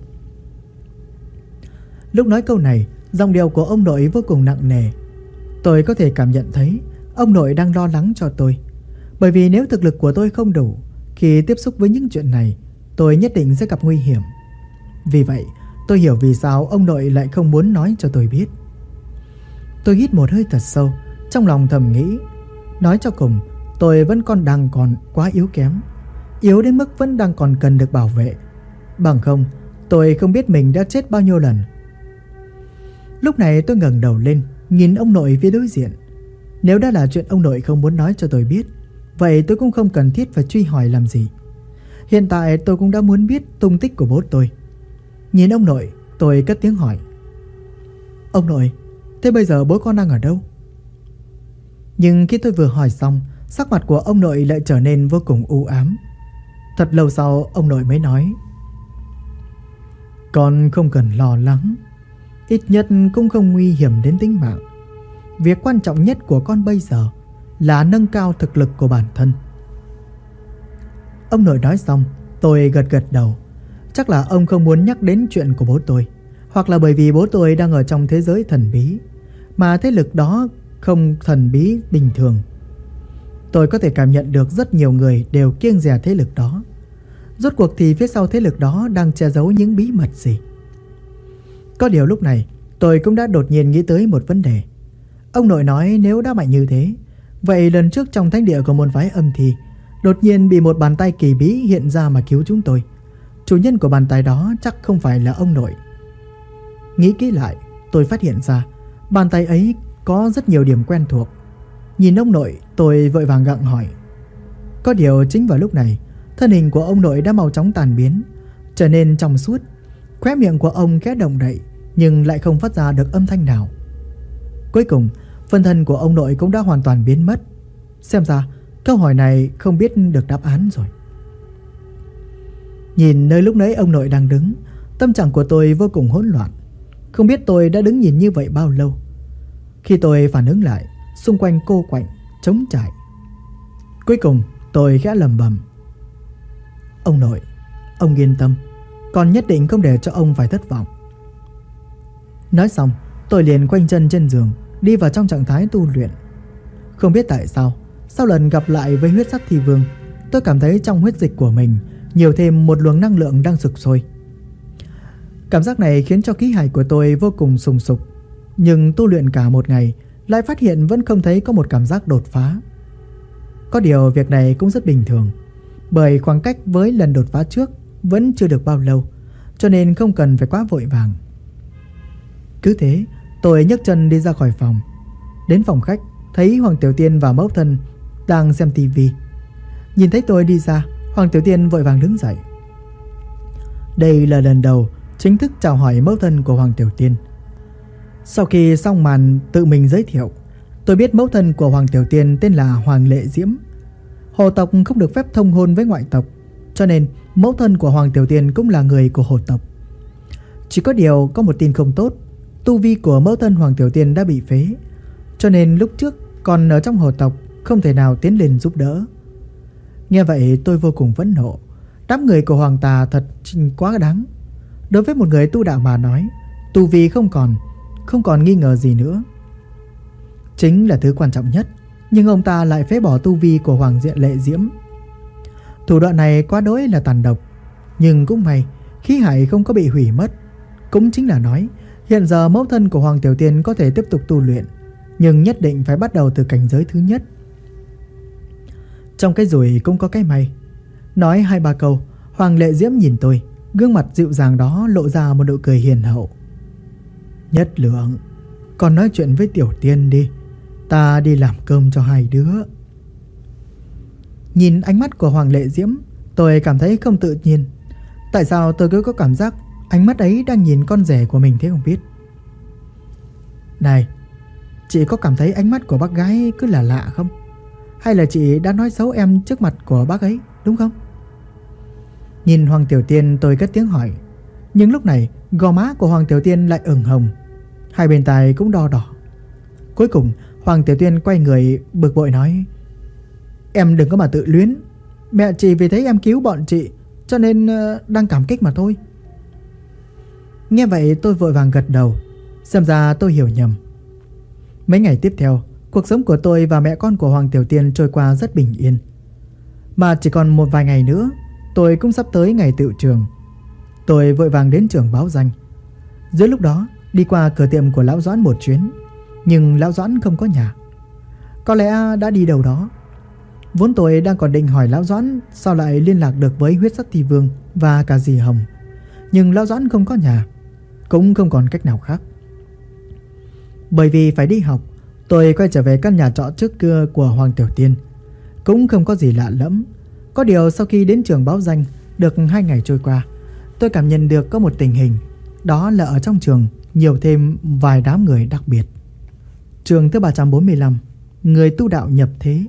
S1: Lúc nói câu này, giọng điệu của ông nội vô cùng nặng nề. Tôi có thể cảm nhận thấy ông nội đang lo lắng cho tôi. Bởi vì nếu thực lực của tôi không đủ, khi tiếp xúc với những chuyện này, tôi nhất định sẽ gặp nguy hiểm. Vì vậy, tôi hiểu vì sao ông nội lại không muốn nói cho tôi biết. Tôi hít một hơi thật sâu, trong lòng thầm nghĩ, nói cho cùng, tôi vẫn đang còn quá yếu kém. Yếu đến mức vẫn đang còn cần được bảo vệ. Bằng không, tôi không biết mình đã chết bao nhiêu lần. Lúc này tôi ngẩng đầu lên, nhìn ông nội phía đối diện. Nếu đã là chuyện ông nội không muốn nói cho tôi biết, vậy tôi cũng không cần thiết phải truy hỏi làm gì. Hiện tại tôi cũng đã muốn biết tung tích của bố tôi. Nhìn ông nội, tôi cất tiếng hỏi: ông nội, thế bây giờ bố con đang ở đâu? Nhưng khi tôi vừa hỏi xong, sắc mặt của ông nội lại trở nên vô cùng u ám. Thật lâu sau, ông nội mới nói: con không cần lo lắng, ít nhất cũng không nguy hiểm đến tính mạng. Việc quan trọng nhất của con bây giờ là nâng cao thực lực của bản thân. Ông nội nói xong, tôi gật gật đầu. Chắc là ông không muốn nhắc đến chuyện của bố tôi, hoặc là bởi vì bố tôi đang ở trong thế giới thần bí, mà thế lực đó không thần bí bình thường. Tôi có thể cảm nhận được rất nhiều người đều kiêng dè thế lực đó. Rốt cuộc thì phía sau thế lực đó đang che giấu những bí mật gì? Có điều lúc này tôi cũng đã đột nhiên nghĩ tới một vấn đề. Ông nội nói nếu đã mạnh như thế, vậy lần trước trong thánh địa của môn phái âm thì đột nhiên bị một bàn tay kỳ bí hiện ra mà cứu chúng tôi. Chủ nhân của bàn tay đó chắc không phải là ông nội. Nghĩ kỹ lại, tôi phát hiện ra bàn tay ấy có rất nhiều điểm quen thuộc. Nhìn ông nội, tôi vội vàng gặng hỏi. Có điều chính vào lúc này, thân hình của ông nội đã mau chóng tàn biến, trở nên trong suốt. Khóe miệng của ông khẽ động đậy, nhưng lại không phát ra được âm thanh nào. Cuối cùng, phân thân của ông nội cũng đã hoàn toàn biến mất. Xem ra, câu hỏi này không biết được đáp án rồi. Nhìn nơi lúc nãy ông nội đang đứng, tâm trạng của tôi vô cùng hỗn loạn. Không biết tôi đã đứng nhìn như vậy bao lâu. Khi tôi phản ứng lại, xung quanh cô quạnh, trống trải. Cuối cùng, tôi khẽ lẩm bẩm: ông nội, ông yên tâm, con nhất định không để cho ông phải thất vọng. Nói xong, tôi liền quanh chân trên giường, đi vào trong trạng thái tu luyện. Không biết tại sao, sau lần gặp lại với Huyết Sát Thị Vương, tôi cảm thấy trong huyết dịch của mình nhiều thêm một luồng năng lượng đang sục sôi. Cảm giác này khiến cho khí hải của tôi vô cùng sùng sục. Nhưng tu luyện cả một ngày, lại phát hiện vẫn không thấy có một cảm giác đột phá. Có điều việc này cũng rất bình thường, bởi khoảng cách với lần đột phá trước vẫn chưa được bao lâu, cho nên không cần phải quá vội vàng. Cứ thế, tôi nhấc chân đi ra khỏi phòng. Đến phòng khách, thấy Hoàng Tiểu Tiên và mẫu thân đang xem tivi. Nhìn thấy tôi đi ra, Hoàng Tiểu Tiên vội vàng đứng dậy. Đây là lần đầu chính thức chào hỏi mẫu thân của Hoàng Tiểu Tiên. Sau khi xong màn tự mình giới thiệu, tôi biết mẫu thân của Hoàng Tiểu Tiên tên là Hoàng Lệ Diễm. Hồ tộc không được phép thông hôn với ngoại tộc, cho nên mẫu thân của Hoàng Tiểu Tiên cũng là người của hồ tộc. Chỉ có điều có một tin không tốt, tu vi của mẫu thân Hoàng Tiểu Tiên đã bị phế, cho nên lúc trước còn ở trong hồ tộc không thể nào tiến lên giúp đỡ. Nghe vậy tôi vô cùng phẫn nộ. Đám người của Hoàng Tà thật quá đáng. Đối với một người tu đạo mà nói, tu vi không còn nghi ngờ gì nữa, chính là thứ quan trọng nhất. Nhưng ông ta lại phế bỏ tu vi của Hoàng Lệ Diễm. Thủ đoạn này quá đối là tàn độc. Nhưng cũng may khí hải không có bị hủy mất. Cũng chính là nói, Hiện giờ mẫu thân của Hoàng Tiểu Tiên có thể tiếp tục tu luyện, nhưng nhất định phải bắt đầu từ cảnh giới thứ nhất. Trong cái rủi cũng có cái may. Nói 2-3 câu, Hoàng Lệ Diễm nhìn tôi, gương mặt dịu dàng đó lộ ra một nụ cười hiền hậu. Nhất Lượng, con nói chuyện với Tiểu Tiên đi, ta đi làm cơm cho hai đứa. Nhìn ánh mắt của Hoàng Lệ Diễm, tôi cảm thấy không tự nhiên. Tại sao tôi cứ có cảm giác ánh mắt ấy đang nhìn con rể của mình thế không biết. Này, chị có cảm thấy ánh mắt của bác gái cứ là lạ không? Hay là chị đã nói xấu em trước mặt của bác ấy, đúng không? Nhìn Hoàng Tiểu Tiên tôi cất tiếng hỏi. Nhưng lúc này gò má của Hoàng Tiểu Tiên lại ửng hồng, hai bên tai cũng đỏ đỏ. Cuối cùng Hoàng Tiểu Tiên quay người bực bội nói: Em đừng có mà tự luyến. Mẹ chị vì thấy em cứu bọn chị cho nên đang cảm kích mà thôi. Nghe vậy tôi vội vàng gật đầu. Xem ra tôi hiểu nhầm. Mấy ngày tiếp theo, cuộc sống của tôi và mẹ con của Hoàng Tiểu Tiên trôi qua rất bình yên. Mà chỉ còn một vài ngày nữa, tôi cũng sắp tới ngày tựu trường. Tôi vội vàng đến trường báo danh. Giữa lúc đó, đi qua cửa tiệm của Lão Doãn một chuyến, nhưng Lão Doãn không có nhà. Có lẽ đã đi đâu đó. Vốn tôi đang còn định hỏi Lão Doãn sao lại liên lạc được với Huyết Sắc Thi Vương và cả dì Hồng, nhưng Lão Doãn không có nhà, cũng không còn cách nào khác. Bởi vì phải đi học, tôi quay trở về căn nhà trọ trước kia của Hoàng Tiểu Tiên. Cũng không có gì lạ lẫm. Có điều sau khi đến trường báo danh được 2 ngày trôi qua, tôi cảm nhận được có một tình hình. Đó là ở trong trường nhiều thêm vài đám người đặc biệt. Trường thứ 345, người tu đạo nhập thế.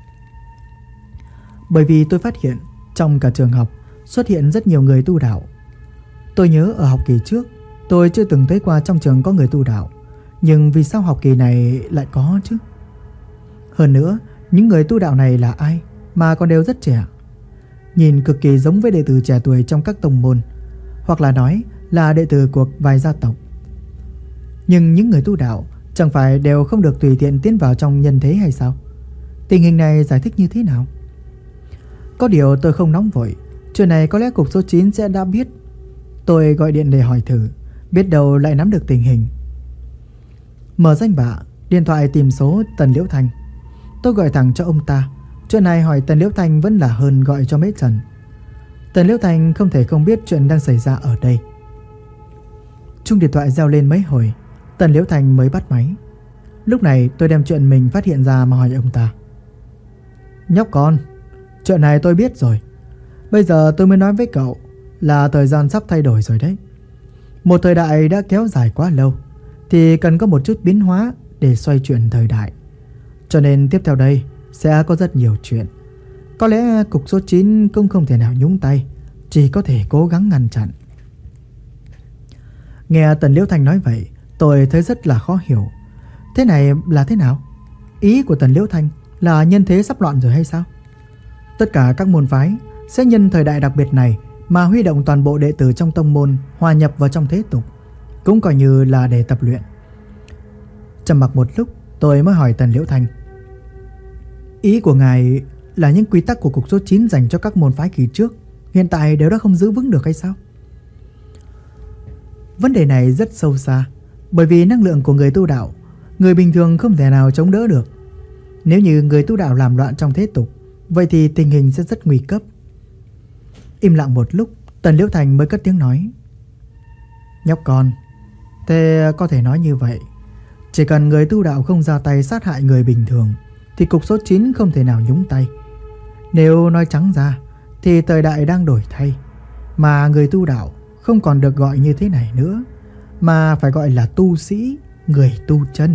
S1: Bởi vì tôi phát hiện trong cả trường học xuất hiện rất nhiều người tu đạo. Tôi nhớ ở học kỳ trước tôi chưa từng thấy qua trong trường có người tu đạo, nhưng vì sao học kỳ này lại có chứ? Hơn nữa, những người tu đạo này là ai mà còn đều rất trẻ, nhìn cực kỳ giống với đệ tử trẻ tuổi trong các tông môn, hoặc là nói là đệ tử của vài gia tộc. Nhưng những người tu đạo chẳng phải đều không được tùy tiện tiến vào trong nhân thế hay sao? Tình hình này giải thích như thế nào? Có điều tôi không nóng vội, chuyện này có lẽ cục số 9 sẽ đã biết. Tôi gọi điện để hỏi thử, biết đâu lại nắm được tình hình. Mở danh bạ, điện thoại tìm số Tần Liễu Thanh. Tôi gọi thẳng cho ông ta. Chuyện này hỏi Tần Liễu Thanh vẫn là hơn gọi cho Mễ Trần. Tần Liễu Thanh không thể không biết chuyện đang xảy ra ở đây. Chuông điện thoại reo lên mấy hồi, Tần Liễu Thanh mới bắt máy. Lúc này tôi đem chuyện mình phát hiện ra mà hỏi ông ta. Nhóc con, chuyện này tôi biết rồi. Bây giờ tôi mới nói với cậu là thời gian sắp thay đổi rồi đấy. Một thời đại đã kéo dài quá lâu thì cần có một chút biến hóa để xoay chuyển thời đại. Cho nên tiếp theo đây sẽ có rất nhiều chuyện. Có lẽ cục số 9 cũng không thể nào nhúng tay, chỉ có thể cố gắng ngăn chặn. Nghe Tần Liễu Thanh nói vậy, tôi thấy rất là khó hiểu. Thế này là thế nào? Ý của Tần Liễu Thanh là nhân thế sắp loạn rồi hay sao? Tất cả các môn phái sẽ nhân thời đại đặc biệt này mà huy động toàn bộ đệ tử trong tông môn hòa nhập vào trong thế tục, cũng coi như là để tập luyện. Trầm mặc một lúc, tôi mới hỏi Tần Liễu Thanh. Ý của ngài là những quy tắc của cục số 9 dành cho các môn phái kỳ trước hiện tại đều đã không giữ vững được hay sao? Vấn đề này rất sâu xa, bởi vì năng lượng của người tu đạo, người bình thường không thể nào chống đỡ được. Nếu như người tu đạo làm loạn trong thế tục, vậy thì tình hình sẽ rất nguy cấp. Im lặng một lúc, Tần Liễu Thanh mới cất tiếng nói. Nhóc con, thế có thể nói như vậy. Chỉ cần người tu đạo không ra tay sát hại người bình thường thì cục số 9 không thể nào nhúng tay. Nếu nói trắng ra thì thời đại đang đổi thay, mà người tu đạo không còn được gọi như thế này nữa, mà phải gọi là tu sĩ, người tu chân.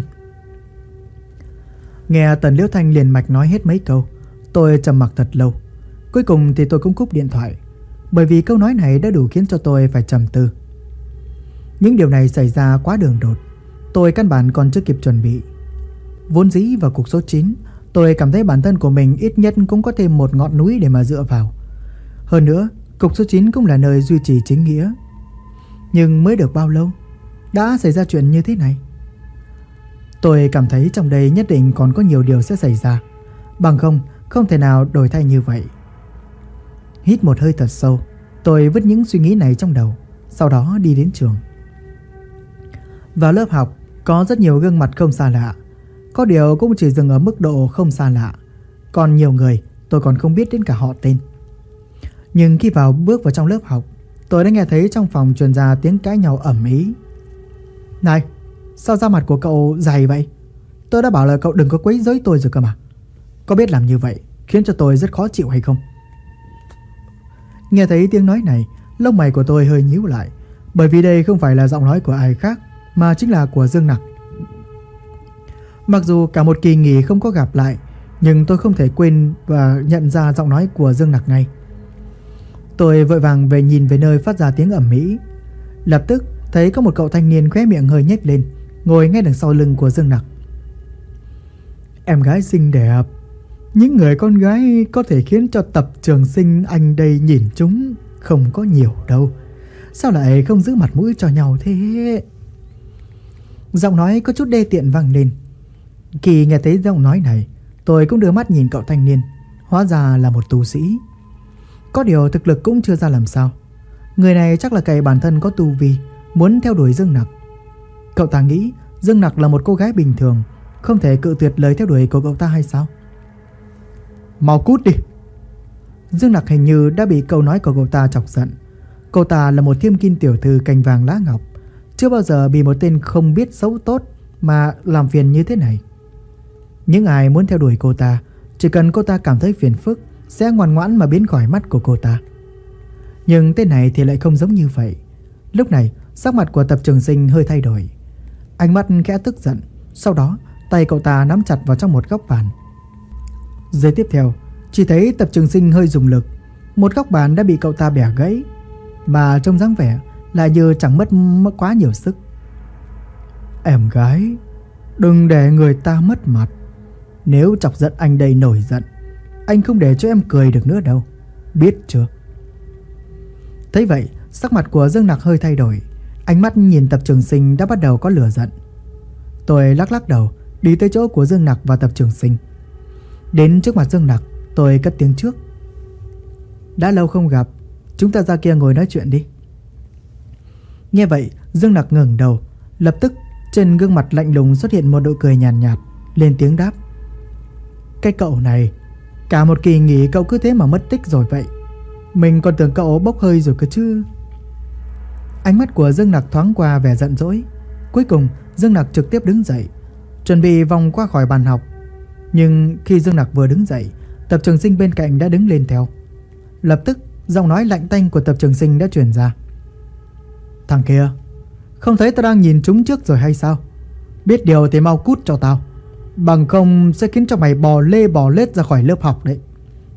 S1: Nghe Tần Liễu Thanh liền mạch nói hết mấy câu, tôi trầm mặc thật lâu. Cuối cùng thì tôi cũng cúp điện thoại, bởi vì câu nói này đã đủ khiến cho tôi phải trầm tư. Những điều này xảy ra quá đường đột, tôi căn bản còn chưa kịp chuẩn bị. Vốn dĩ vào cục số 9, tôi cảm thấy bản thân của mình ít nhất cũng có thêm một ngọn núi để mà dựa vào. Hơn nữa, cục số 9 cũng là nơi duy trì chính nghĩa. Nhưng mới được bao lâu đã xảy ra chuyện như thế này? Tôi cảm thấy trong đây nhất định còn có nhiều điều sẽ xảy ra, bằng không thể nào đổi thay như vậy. Hít một hơi thật sâu, tôi vứt những suy nghĩ này trong đầu, sau đó đi đến trường. Vào lớp học có rất nhiều gương mặt không xa lạ, có điều cũng chỉ dừng ở mức độ không xa lạ. Còn nhiều người tôi còn không biết đến cả họ tên. Nhưng khi bước vào trong lớp học, tôi đã nghe thấy trong phòng truyền ra tiếng cãi nhau ầm ĩ. Này, sao da mặt của cậu dày vậy? Tôi đã bảo là cậu đừng có quấy rối tôi rồi cơ mà. Có biết làm như vậy khiến cho tôi rất khó chịu hay không? Nghe thấy tiếng nói này, lông mày của tôi hơi nhíu lại, bởi vì đây không phải là giọng nói của ai khác mà chính là của Dương Nặc. Mặc dù cả một kỳ nghỉ không có gặp lại, nhưng tôi không thể quên và nhận ra giọng nói của Dương Nặc ngay. Tôi vội vàng nhìn về nơi phát ra tiếng ầm ĩ. Lập tức thấy có một cậu thanh niên khóe miệng hơi nhếch lên, ngồi ngay đằng sau lưng của Dương Nặc. Em gái xinh đẹp, những người con gái có thể khiến cho Tập Trường Sinh anh đây nhìn chúng không có nhiều đâu. Sao lại không giữ mặt mũi cho nhau thế? Giọng nói có chút đê tiện vang lên. Khi nghe thấy giọng nói này, tôi cũng đưa mắt nhìn cậu thanh niên. Hóa ra là một tu sĩ. Có điều thực lực cũng chưa ra làm sao. Người này chắc là cày bản thân có tu vi, muốn theo đuổi Dương Nặc. Cậu ta nghĩ Dương Nặc là một cô gái bình thường, không thể cự tuyệt lời theo đuổi của cậu ta hay sao? Mau cút đi! Dương Nặc hình như đã bị câu nói của cậu ta chọc giận. Cậu ta là một thiên kim tiểu thư cành vàng lá ngọc, chưa bao giờ bị một tên không biết xấu tốt mà làm phiền như thế này. Những ai muốn theo đuổi cô ta, chỉ cần cô ta cảm thấy phiền phức sẽ ngoan ngoãn mà biến khỏi mắt của cô ta. Nhưng tên này thì lại không giống như vậy. Lúc này sắc mặt của Tập Trường Sinh hơi thay đổi, ánh mắt khẽ tức giận. Sau đó tay cậu ta nắm chặt vào trong một góc bàn. Giây tiếp theo, chỉ thấy Tập Trường Sinh hơi dùng lực, một góc bàn đã bị cậu ta bẻ gãy, mà trông dáng vẻ là như chẳng mất quá nhiều sức. Em gái, đừng để người ta mất mặt. Nếu chọc giận anh đây nổi giận, anh không để cho em cười được nữa đâu, biết chưa? Thấy vậy, sắc mặt của Dương Nặc hơi thay đổi, ánh mắt nhìn Tập Trường Sinh đã bắt đầu có lửa giận. Tôi lắc đầu đi tới chỗ của Dương Nặc và Tập Trường Sinh. Đến trước mặt Dương Nặc, tôi cất tiếng trước. Đã lâu không gặp, chúng ta ra kia ngồi nói chuyện đi. Nghe vậy, Dương Nặc ngẩng đầu, lập tức trên gương mặt lạnh lùng xuất hiện một nụ cười nhàn nhạt, lên tiếng đáp. Cái cậu này, cả một kỳ nghỉ cậu cứ thế mà mất tích rồi vậy. Mình còn tưởng cậu bốc hơi rồi cơ chứ. Ánh mắt của Dương Nặc thoáng qua vẻ giận dỗi. Cuối cùng Dương Nặc trực tiếp đứng dậy, chuẩn bị vòng qua khỏi bàn học. Nhưng khi Dương Nặc vừa đứng dậy, Tập Trường Sinh bên cạnh đã đứng lên theo. Lập tức giọng nói lạnh tanh của Tập Trường Sinh đã truyền ra. Thằng kia, không thấy tao đang nhìn chúng trước rồi hay sao? Biết điều thì mau cút cho tao, bằng không sẽ khiến cho mày bò lê bò lết ra khỏi lớp học đấy.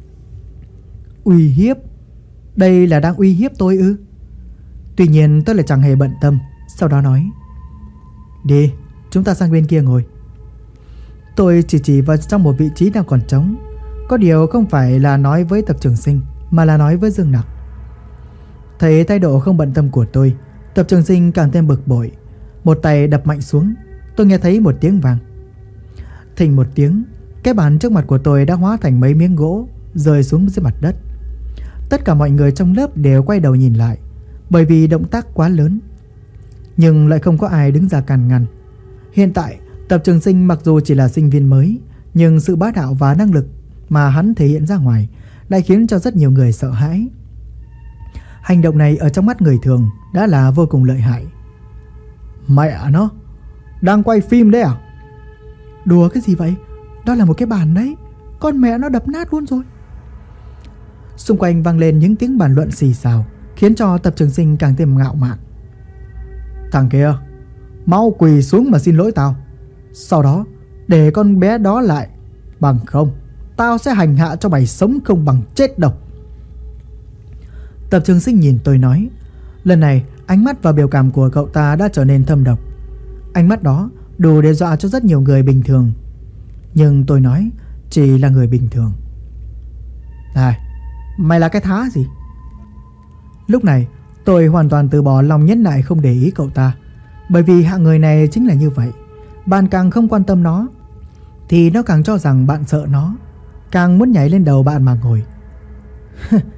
S1: Uy hiếp? Đây là đang uy hiếp tôi ư? Tuy nhiên tôi lại chẳng hề bận tâm. Sau đó nói, đi, chúng ta sang bên kia ngồi. Tôi chỉ vào trong một vị trí đang còn trống. Có điều không phải là nói với Tập Trường Sinh, mà là nói với Dương Nặc. Thấy thái độ không bận tâm của tôi, Tập Trường Sinh càng thêm bực bội, một tay đập mạnh xuống. Tôi nghe thấy một tiếng vang. Thình một tiếng, cái bàn trước mặt của tôi đã hóa thành mấy miếng gỗ rơi xuống dưới mặt đất. Tất cả mọi người trong lớp đều quay đầu nhìn lại, bởi vì động tác quá lớn. Nhưng lại không có ai đứng ra can ngăn. Hiện tại Tập Trường Sinh mặc dù chỉ là sinh viên mới, nhưng sự bá đạo và năng lực mà hắn thể hiện ra ngoài lại khiến cho rất nhiều người sợ hãi. Hành động này ở trong mắt người thường đã là vô cùng lợi hại. Mẹ nó, đang quay phim đấy à? Đùa cái gì vậy? Đó là một cái bàn đấy, con mẹ nó đập nát luôn rồi. Xung quanh vang lên những tiếng bàn luận xì xào, khiến cho Tập Trường Sinh càng thêm ngạo mạn. Thằng kia, mau quỳ xuống mà xin lỗi tao, sau đó để con bé đó lại, bằng không tao sẽ hành hạ cho mày sống không bằng chết đâu. Tập Trường Sinh nhìn tôi nói. Lần này ánh mắt và biểu cảm của cậu ta đã trở nên thâm độc. Ánh mắt đó đủ để dọa cho rất nhiều người bình thường. Nhưng tôi nói chỉ là người bình thường. Này, mày là cái thá gì? Lúc này tôi hoàn toàn từ bỏ lòng nhẫn nại không để ý cậu ta, bởi vì hạng người này chính là như vậy. Bạn càng không quan tâm nó thì nó càng cho rằng bạn sợ nó, càng muốn nhảy lên đầu bạn mà ngồi.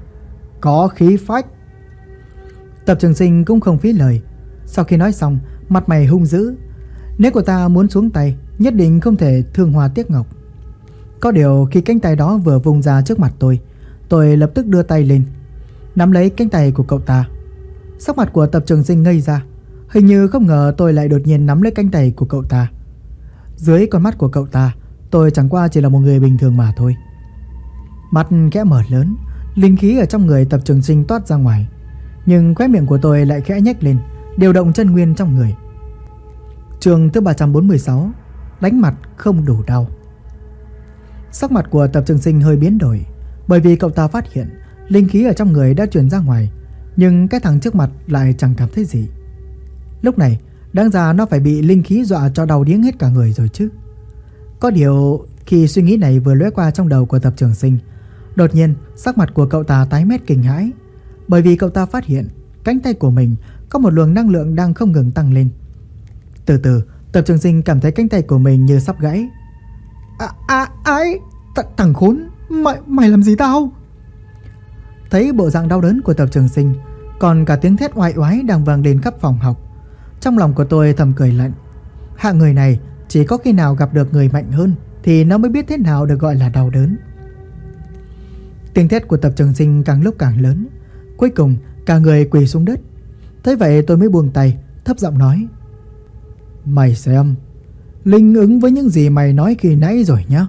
S1: Có khí phách. Tập Trường Sinh cũng không phí lời. Sau khi nói xong, mặt mày hung dữ. Nếu cô ta muốn xuống tay, nhất định không thể thương hoa tiếc ngọc. Có điều khi cánh tay đó vừa vùng ra trước mặt tôi lập tức đưa tay lên, nắm lấy cánh tay của cậu ta. Sắc mặt của Tập Trường Sinh ngây ra, hình như không ngờ tôi lại đột nhiên nắm lấy cánh tay của cậu ta. Dưới con mắt của cậu ta, tôi chẳng qua chỉ là một người bình thường mà thôi. Mắt khẽ mở lớn, linh khí ở trong người Tập Trường Sinh toát ra ngoài, nhưng khóe miệng của tôi lại khẽ nhếch lên, điều động chân nguyên trong người. Chương thứ 346, đánh mặt không đủ đau. Sắc mặt của Tập Trường Sinh hơi biến đổi, bởi vì cậu ta phát hiện linh khí ở trong người đã truyền ra ngoài, nhưng cái thằng trước mặt lại chẳng cảm thấy gì. Lúc này đáng ra nó phải bị linh khí dọa cho đau điếng hết cả người rồi chứ. Có điều khi suy nghĩ này vừa lóe qua trong đầu của Tập Trường Sinh, đột nhiên sắc mặt của cậu ta tái mét kinh hãi, bởi vì cậu ta phát hiện cánh tay của mình có một luồng năng lượng đang không ngừng tăng lên. Từ từ, Tập Trường Sinh cảm thấy cánh tay của mình như sắp gãy. Thằng khốn, mày làm gì tao? Thấy bộ dạng đau đớn của Tập Trường Sinh, còn cả tiếng thét oai oái đang vang lên khắp phòng học, trong lòng của tôi thầm cười lạnh. Hạng người này chỉ có khi nào gặp được người mạnh hơn thì nó mới biết thế nào được gọi là đau đớn. Tiếng thét của Tập Trường Sinh càng lúc càng lớn, cuối cùng cả người quỳ xuống đất. Thế vậy tôi mới buông tay, thấp giọng nói: Mày xem, linh ứng với những gì mày nói khi nãy rồi nhá.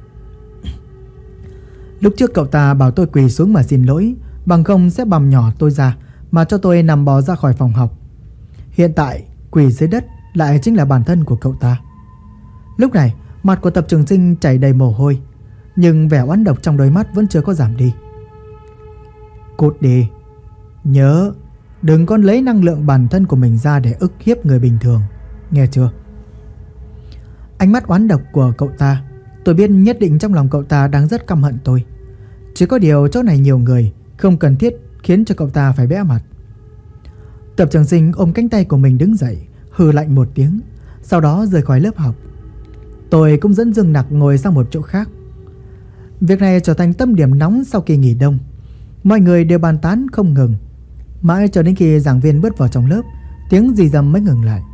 S1: Lúc trước cậu ta bảo tôi quỳ xuống mà xin lỗi, bằng không sẽ bầm nhỏ tôi ra mà cho tôi nằm bò ra khỏi phòng học. Hiện tại quỳ dưới đất lại chính là bản thân của cậu ta. Lúc này mặt của Tập Trường Sinh chảy đầy mồ hôi, nhưng vẻ oán độc trong đôi mắt vẫn chưa có giảm đi. Cút đi, nhớ đừng có lấy năng lượng bản thân của mình ra để ức hiếp người bình thường, nghe chưa? Ánh mắt oán độc của cậu ta, tôi biết nhất định trong lòng cậu ta đang rất căm hận tôi. Chỉ có điều chỗ này nhiều người, không cần thiết khiến cho cậu ta phải bẽ mặt. Tập Trường Sinh ôm cánh tay của mình đứng dậy, hừ lạnh một tiếng, sau đó rời khỏi lớp học. Tôi cũng dẫn Dương Nặc ngồi sang một chỗ khác. Việc này trở thành tâm điểm nóng sau kỳ nghỉ đông. Mọi người đều bàn tán không ngừng, mãi cho đến khi giảng viên bước vào trong lớp, tiếng rì rầm mới ngừng lại.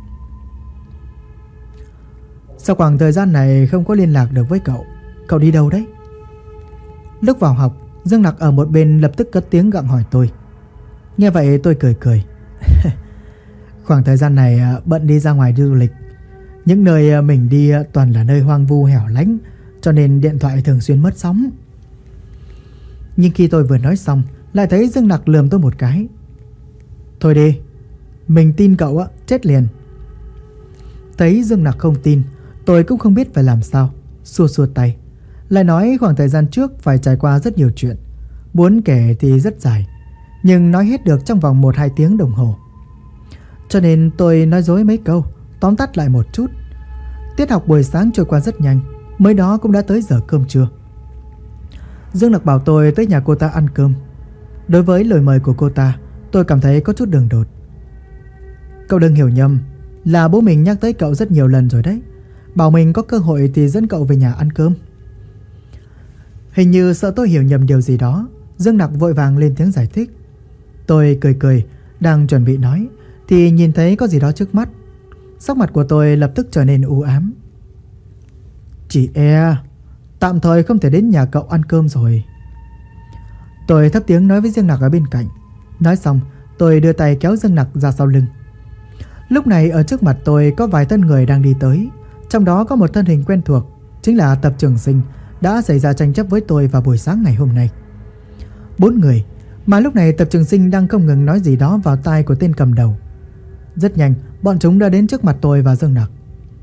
S1: Sau khoảng thời gian này không có liên lạc được với cậu đi đâu đấy? Lúc vào học, Dương Nặc ở một bên lập tức cất tiếng gặng hỏi tôi. Nghe vậy tôi cười. Khoảng thời gian này bận đi ra ngoài đi du lịch. Những nơi mình đi toàn là nơi hoang vu hẻo lánh, cho nên điện thoại thường xuyên mất sóng. Nhưng khi tôi vừa nói xong, lại thấy Dương Nặc lườm tôi một cái. Thôi đi, mình tin cậu chết liền. Thấy Dương Nặc không tin, tôi cũng không biết phải làm sao, xua tay. Lại nói khoảng thời gian trước phải trải qua rất nhiều chuyện, muốn kể thì rất dài, nhưng nói hết được trong vòng 1-2 tiếng đồng hồ. Cho nên tôi nói dối mấy câu, tóm tắt lại một chút. Tiết học buổi sáng trôi qua rất nhanh, mới đó cũng đã tới giờ cơm trưa. Dương Nặc bảo tôi tới nhà cô ta ăn cơm. Đối với lời mời của cô ta, tôi cảm thấy có chút đường đột. Cậu đừng hiểu nhầm, là bố mình nhắc tới cậu rất nhiều lần rồi đấy, bảo mình có cơ hội thì dẫn cậu về nhà ăn cơm. Hình như sợ tôi hiểu nhầm điều gì đó, Dương Nặc vội vàng lên tiếng giải thích. Tôi cười, đang chuẩn bị nói thì nhìn thấy có gì đó trước mắt. Sắc mặt của tôi lập tức trở nên u ám. Chị tạm thời không thể đến nhà cậu ăn cơm rồi. Tôi thấp tiếng nói với Dương Nặc ở bên cạnh. Nói xong, tôi đưa tay kéo Dương Nặc ra sau lưng. Lúc này ở trước mặt tôi có vài thân người đang đi tới, trong đó có một thân hình quen thuộc, chính là Tập Trường Sinh đã xảy ra tranh chấp với tôi vào buổi sáng ngày hôm nay. 4 người, mà lúc này Tập Trường Sinh đang không ngừng nói gì đó vào tai của tên cầm đầu. Rất nhanh, bọn chúng đã đến trước mặt tôi và Dương Nặc.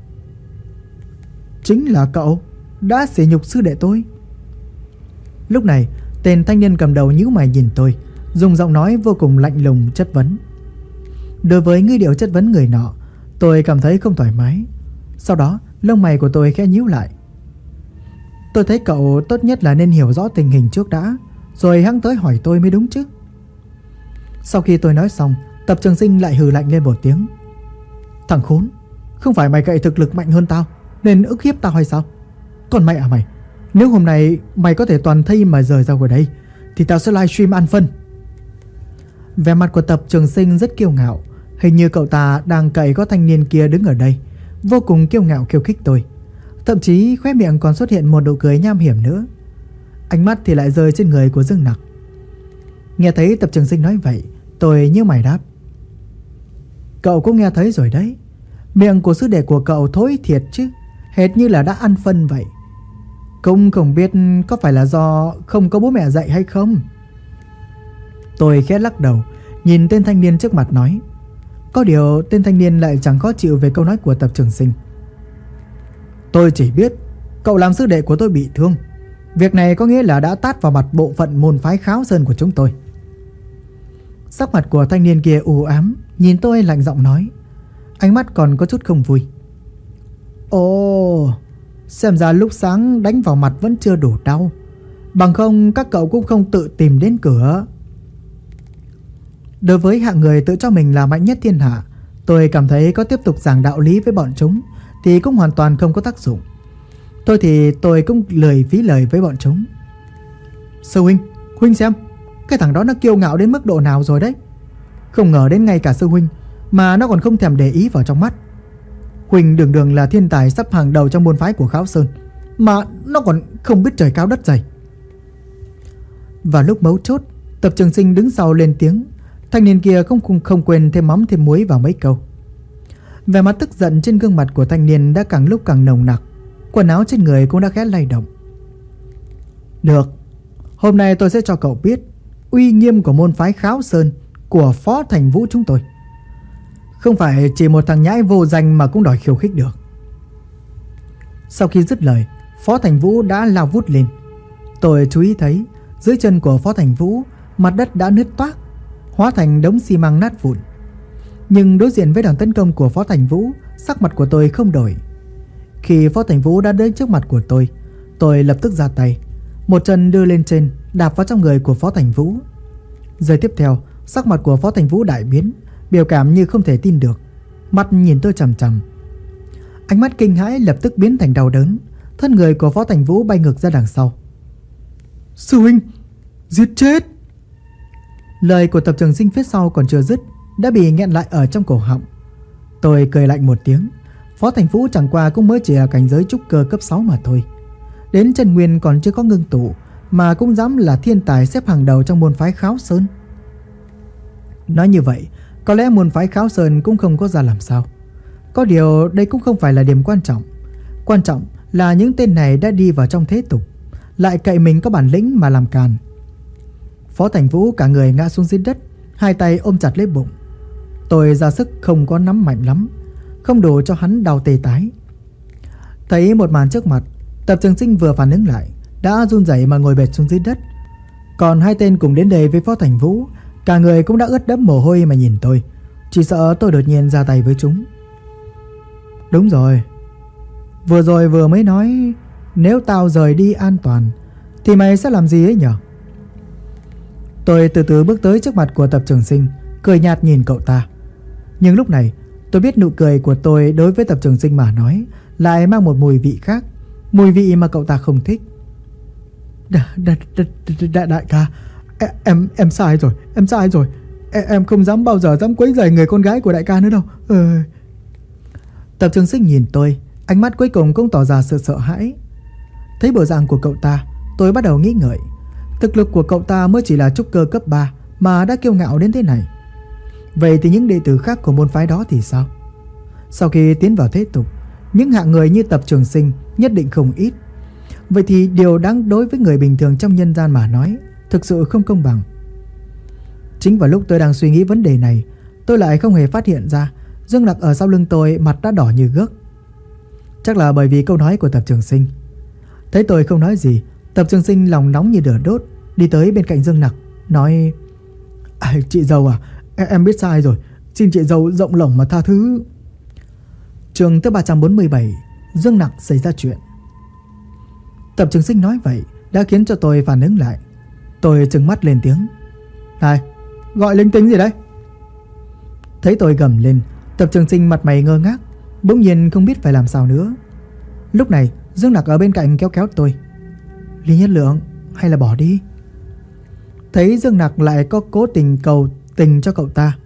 S1: Chính là cậu đã sỉ nhục sư đệ tôi. Lúc này, tên thanh niên cầm đầu nhíu mày nhìn tôi, dùng giọng nói vô cùng lạnh lùng chất vấn. Đối với ngữ điệu chất vấn người nọ, tôi cảm thấy không thoải mái. Sau đó, lông mày của tôi khẽ nhíu lại. Tôi thấy cậu tốt nhất là nên hiểu rõ tình hình trước đã, rồi hẵng tới hỏi tôi mới đúng chứ. Sau khi tôi nói xong, Tập Trường Sinh lại hừ lạnh lên một tiếng. Thằng khốn, không phải mày cậy thực lực mạnh hơn tao nên ức hiếp tao hay sao? Còn mày mày, nếu hôm nay mày có thể toàn thây mà rời ra khỏi đây thì tao sẽ livestream ăn phân. Vẻ mặt của Tập Trường Sinh rất kiêu ngạo, Hình như cậu ta đang cậy có thanh niên kia đứng ở đây, vô cùng kiêu ngạo khiêu khích tôi. Thậm chí khóe miệng còn xuất hiện một nụ cười nham hiểm nữa. Ánh mắt thì lại rơi trên người của Dương Nặc. Nghe thấy Tập Trường Sinh nói vậy, tôi nhíu mày đáp: Cậu cũng nghe thấy rồi đấy. Miệng của sư đệ của cậu thối thiệt chứ, hệt như là đã ăn phân vậy. Cũng không biết có phải là do không có bố mẹ dạy hay không. Tôi khẽ lắc đầu, nhìn tên thanh niên trước mặt nói. Có điều tên thanh niên lại chẳng khó chịu về câu nói của Tập Trường Sinh. Tôi chỉ biết cậu làm sư đệ của tôi bị thương. Việc này có nghĩa là đã tát vào mặt bộ phận môn phái Kháo Sơn của chúng tôi. Sắc mặt của thanh niên kia u ám, nhìn tôi lạnh giọng nói, ánh mắt còn có chút không vui. Ồ, xem ra lúc sáng đánh vào mặt vẫn chưa đủ đau. Bằng không các cậu cũng không tự tìm đến cửa. Đối với hạng người tự cho mình là mạnh nhất thiên hạ, tôi cảm thấy có tiếp tục giảng đạo lý với bọn chúng thì cũng hoàn toàn không có tác dụng. Thôi thì tôi cũng lười phí lời với bọn chúng. Sư huynh, huynh xem, cái thằng đó nó kiêu ngạo đến mức độ nào rồi đấy. Không ngờ đến ngay cả sư huynh mà nó còn không thèm để ý vào trong mắt. Huynh đường đường là thiên tài sắp hàng đầu trong môn phái của Kháo Sơn, mà nó còn không biết trời cao đất dày. Vào lúc mấu chốt, Tập Trường Sinh đứng sau lên tiếng. Thanh niên kia không quên thêm mắm thêm muối vào mấy câu. Vẻ mặt tức giận trên gương mặt của thanh niên đã càng lúc càng nồng nặc. Quần áo trên người cũng đã khẽ lay động. Được, hôm nay tôi sẽ cho cậu biết uy nghiêm của môn phái Kháo Sơn, của Phó Thành Vũ chúng tôi. Không phải chỉ một thằng nhãi vô danh mà cũng đòi khiêu khích được. Sau khi dứt lời, Phó Thành Vũ đã lao vút lên. Tôi chú ý thấy dưới chân của Phó Thành Vũ, mặt đất đã nứt toác, hóa thành đống xi măng nát vụn. Nhưng đối diện với đòn tấn công của Phó Thành Vũ, sắc mặt của tôi không đổi. Khi Phó Thành Vũ đã đến trước mặt của tôi lập tức ra tay, một chân đưa lên trên, đạp vào trong người của Phó Thành Vũ. Giây tiếp theo, sắc mặt của Phó Thành Vũ đại biến, biểu cảm như không thể tin được, mắt nhìn tôi chằm chằm. Ánh mắt kinh hãi lập tức biến thành đau đớn, thân người của Phó Thành Vũ bay ngược ra đằng sau. Sư huynh, giết chết! Lời của Tập Trường Sinh phía sau còn chưa dứt đã bị nghẹn lại ở trong cổ họng. Tôi cười lạnh một tiếng. Phó Thành Vũ chẳng qua cũng mới chỉ ở cảnh giới trúc cơ cấp 6 mà thôi. Đến chân nguyên còn chưa có ngưng tụ mà cũng dám là thiên tài xếp hàng đầu trong môn phái Kháo Sơn. Nói như vậy, có lẽ môn phái Kháo Sơn cũng không có ra làm sao. Có điều đây cũng không phải là điểm quan trọng. Quan trọng là những tên này đã đi vào trong thế tục, lại cậy mình có bản lĩnh mà làm càn. Phó Thành Vũ cả người ngã xuống dưới đất, hai tay ôm chặt lấy bụng. Tôi ra sức không có nắm mạnh lắm, không đủ cho hắn đau tê tái. Thấy một màn trước mặt, Tập Trường Sinh vừa phản ứng lại, đã run rẩy mà ngồi bệt xuống dưới đất. Còn hai tên cùng đến đây với Phó Thành Vũ, cả người cũng đã ướt đẫm mồ hôi mà nhìn tôi, chỉ sợ tôi đột nhiên ra tay với chúng. Đúng rồi, vừa mới nói nếu tao rời đi an toàn thì mày sẽ làm gì ấy nhở? Tôi từ từ bước tới trước mặt của Tập Trường Sinh, cười nhạt nhìn cậu ta. Nhưng lúc này tôi biết nụ cười của tôi đối với Tập Trường Sinh mà nói lại mang một mùi vị khác, mùi vị mà cậu ta không thích. Đại ca, em sai rồi, em sai rồi. Em không dám bao giờ dám quấy rầy người con gái của đại ca nữa đâu. Tập Trường Sinh nhìn tôi, ánh mắt cuối cùng cũng tỏ ra sự sợ hãi. Thấy bộ dạng của cậu ta, tôi bắt đầu nghĩ ngợi. Thực lực của cậu ta mới chỉ là trúc cơ cấp 3 mà đã kiêu ngạo đến thế này. Vậy thì những đệ tử khác của môn phái đó thì sao? Sau khi tiến vào thế tục, những hạng người như Tập Trường Sinh nhất định không ít. Vậy thì điều đáng đối với người bình thường trong nhân gian mà nói thực sự không công bằng. Chính vào lúc tôi đang suy nghĩ vấn đề này, tôi lại không hề phát hiện ra Dương Nặc ở sau lưng tôi mặt đã đỏ như gấc. Chắc là bởi vì câu nói của Tập Trường Sinh. Thấy tôi không nói gì, Tập Trường Sinh lòng nóng như lửa đốt, đi tới bên cạnh Dương Nặc, nói: Chị dâu à, em biết sai rồi, xin chị dâu rộng lòng mà tha thứ. Chương thứ 347, Dương Nặc xảy ra chuyện. Tập Trường Sinh nói vậy đã khiến cho tôi phản ứng lại. Tôi trừng mắt lên tiếng: Này, gọi linh tinh gì đấy? Thấy tôi gầm lên, Tập Trường Sinh mặt mày ngơ ngác, bỗng nhiên không biết phải làm sao nữa. Lúc này Dương Nặc ở bên cạnh kéo kéo tôi: Lý Nhất Lượng, hay là bỏ đi? Thấy Dương Nặc lại có cố tình cầu tình cho cậu ta,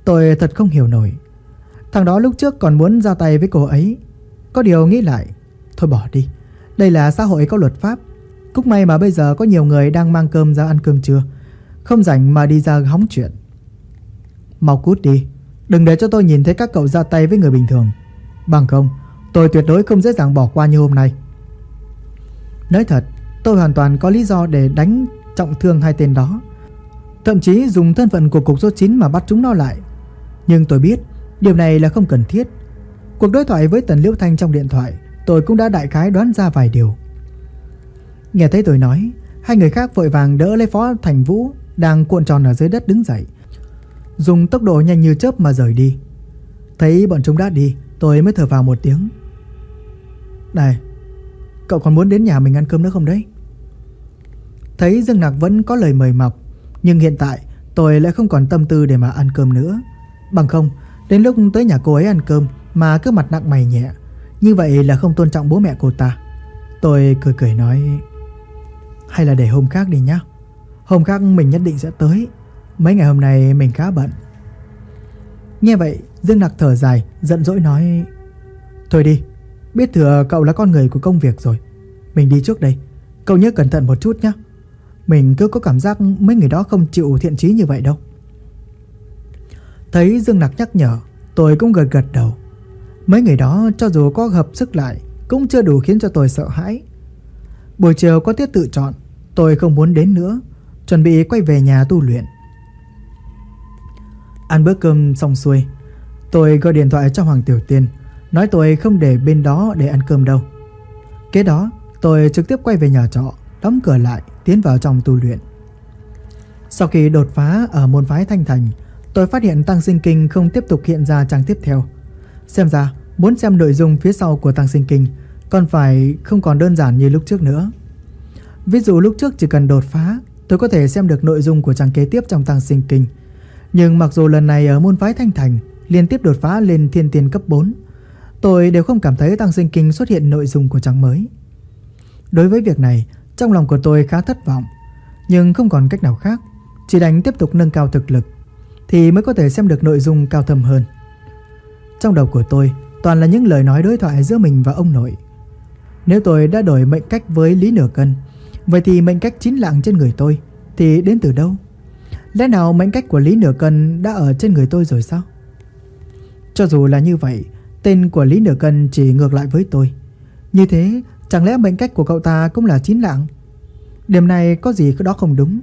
S1: Tôi thật không hiểu nổi. Thằng đó lúc trước còn muốn ra tay với cô ấy. Có điều nghĩ lại, thôi bỏ đi. Đây là xã hội có luật pháp. Cũng may mà bây giờ có nhiều người đang mang cơm ra ăn cơm trưa, không rảnh mà đi ra hóng chuyện. Mau cút đi, đừng để cho tôi nhìn thấy các cậu ra tay với người bình thường. Bằng không, tôi tuyệt đối không dễ dàng bỏ qua như hôm nay. Nói thật, tôi hoàn toàn có lý do để đánh trọng thương hai tên đó, thậm chí dùng thân phận của cục số 9 mà bắt chúng nó lại. Nhưng tôi biết điều này là không cần thiết. Cuộc đối thoại với Tần Liễu Thanh trong điện thoại, tôi cũng đã đại khái đoán ra vài điều. Nghe thấy tôi nói, hai người khác vội vàng đỡ lấy Phó Thành Vũ đang cuộn tròn ở dưới đất đứng dậy, dùng tốc độ nhanh như chớp mà rời đi. Thấy bọn chúng đã đi, tôi mới thở vào một tiếng. Này, cậu còn muốn đến nhà mình ăn cơm nữa không đấy? Thấy Dương Nặc vẫn có lời mời mọc, nhưng hiện tại tôi lại không còn tâm tư để mà ăn cơm nữa. Bằng không, đến lúc tới nhà cô ấy ăn cơm mà cứ mặt nặng mày nhẹ, như vậy là không tôn trọng bố mẹ cô ta. Tôi cười cười nói, hay là để hôm khác đi nhá. Hôm khác mình nhất định sẽ tới. Mấy ngày hôm nay mình khá bận. Nghe vậy, Dương Nặc thở dài, giận dỗi nói, thôi đi, biết thừa cậu là con người của công việc rồi. Mình đi trước đây, cậu nhớ cẩn thận một chút nhé. Mình cứ có cảm giác mấy người đó không chịu thiện chí như vậy đâu. Thấy Dương Nặc nhắc nhở, tôi cũng gật gật đầu. Mấy người đó cho dù có hợp sức lại cũng chưa đủ khiến cho tôi sợ hãi. Buổi chiều có tiết tự chọn, tôi không muốn đến nữa, chuẩn bị quay về nhà tu luyện. Ăn bữa cơm xong xuôi, tôi gọi điện thoại cho Hoàng Tiểu Tiên, nói tôi không để bên đó để ăn cơm đâu. Kế đó tôi trực tiếp quay về nhà trọ, đóng cửa lại, tiến vào trong tu luyện. Sau khi đột phá ở môn phái Thanh Thành, tôi phát hiện Tăng Sinh Kinh không tiếp tục hiện ra trang tiếp theo. Xem ra muốn xem nội dung phía sau của Tăng Sinh Kinh không còn đơn giản như lúc trước nữa. Ví dụ lúc trước chỉ cần đột phá, tôi có thể xem được nội dung của trang kế tiếp trong Tăng Sinh Kinh. Nhưng mặc dù lần này ở môn phái Thanh Thành liên tiếp đột phá lên thiên tiên cấp 4, tôi đều không cảm thấy Tăng Sinh Kinh xuất hiện nội dung của trang mới. Đối với việc này, trong lòng của tôi khá thất vọng, nhưng không còn cách nào khác, chỉ đành tiếp tục nâng cao thực lực thì mới có thể xem được nội dung cao thâm hơn. Trong đầu của tôi toàn là những lời nói đối thoại giữa mình và ông nội. Nếu tôi đã đổi mệnh cách với Lý Nửa Cân, vậy thì mệnh cách chín lạng trên người tôi thì đến từ đâu? Lẽ nào mệnh cách của Lý Nửa Cân đã ở trên người tôi rồi sao? Cho dù là như vậy, tên của Lý Nửa Cân chỉ ngược lại với tôi. Như thế, chẳng lẽ mệnh cách của cậu ta cũng là chín lạng? Điểm này có gì đó không đúng.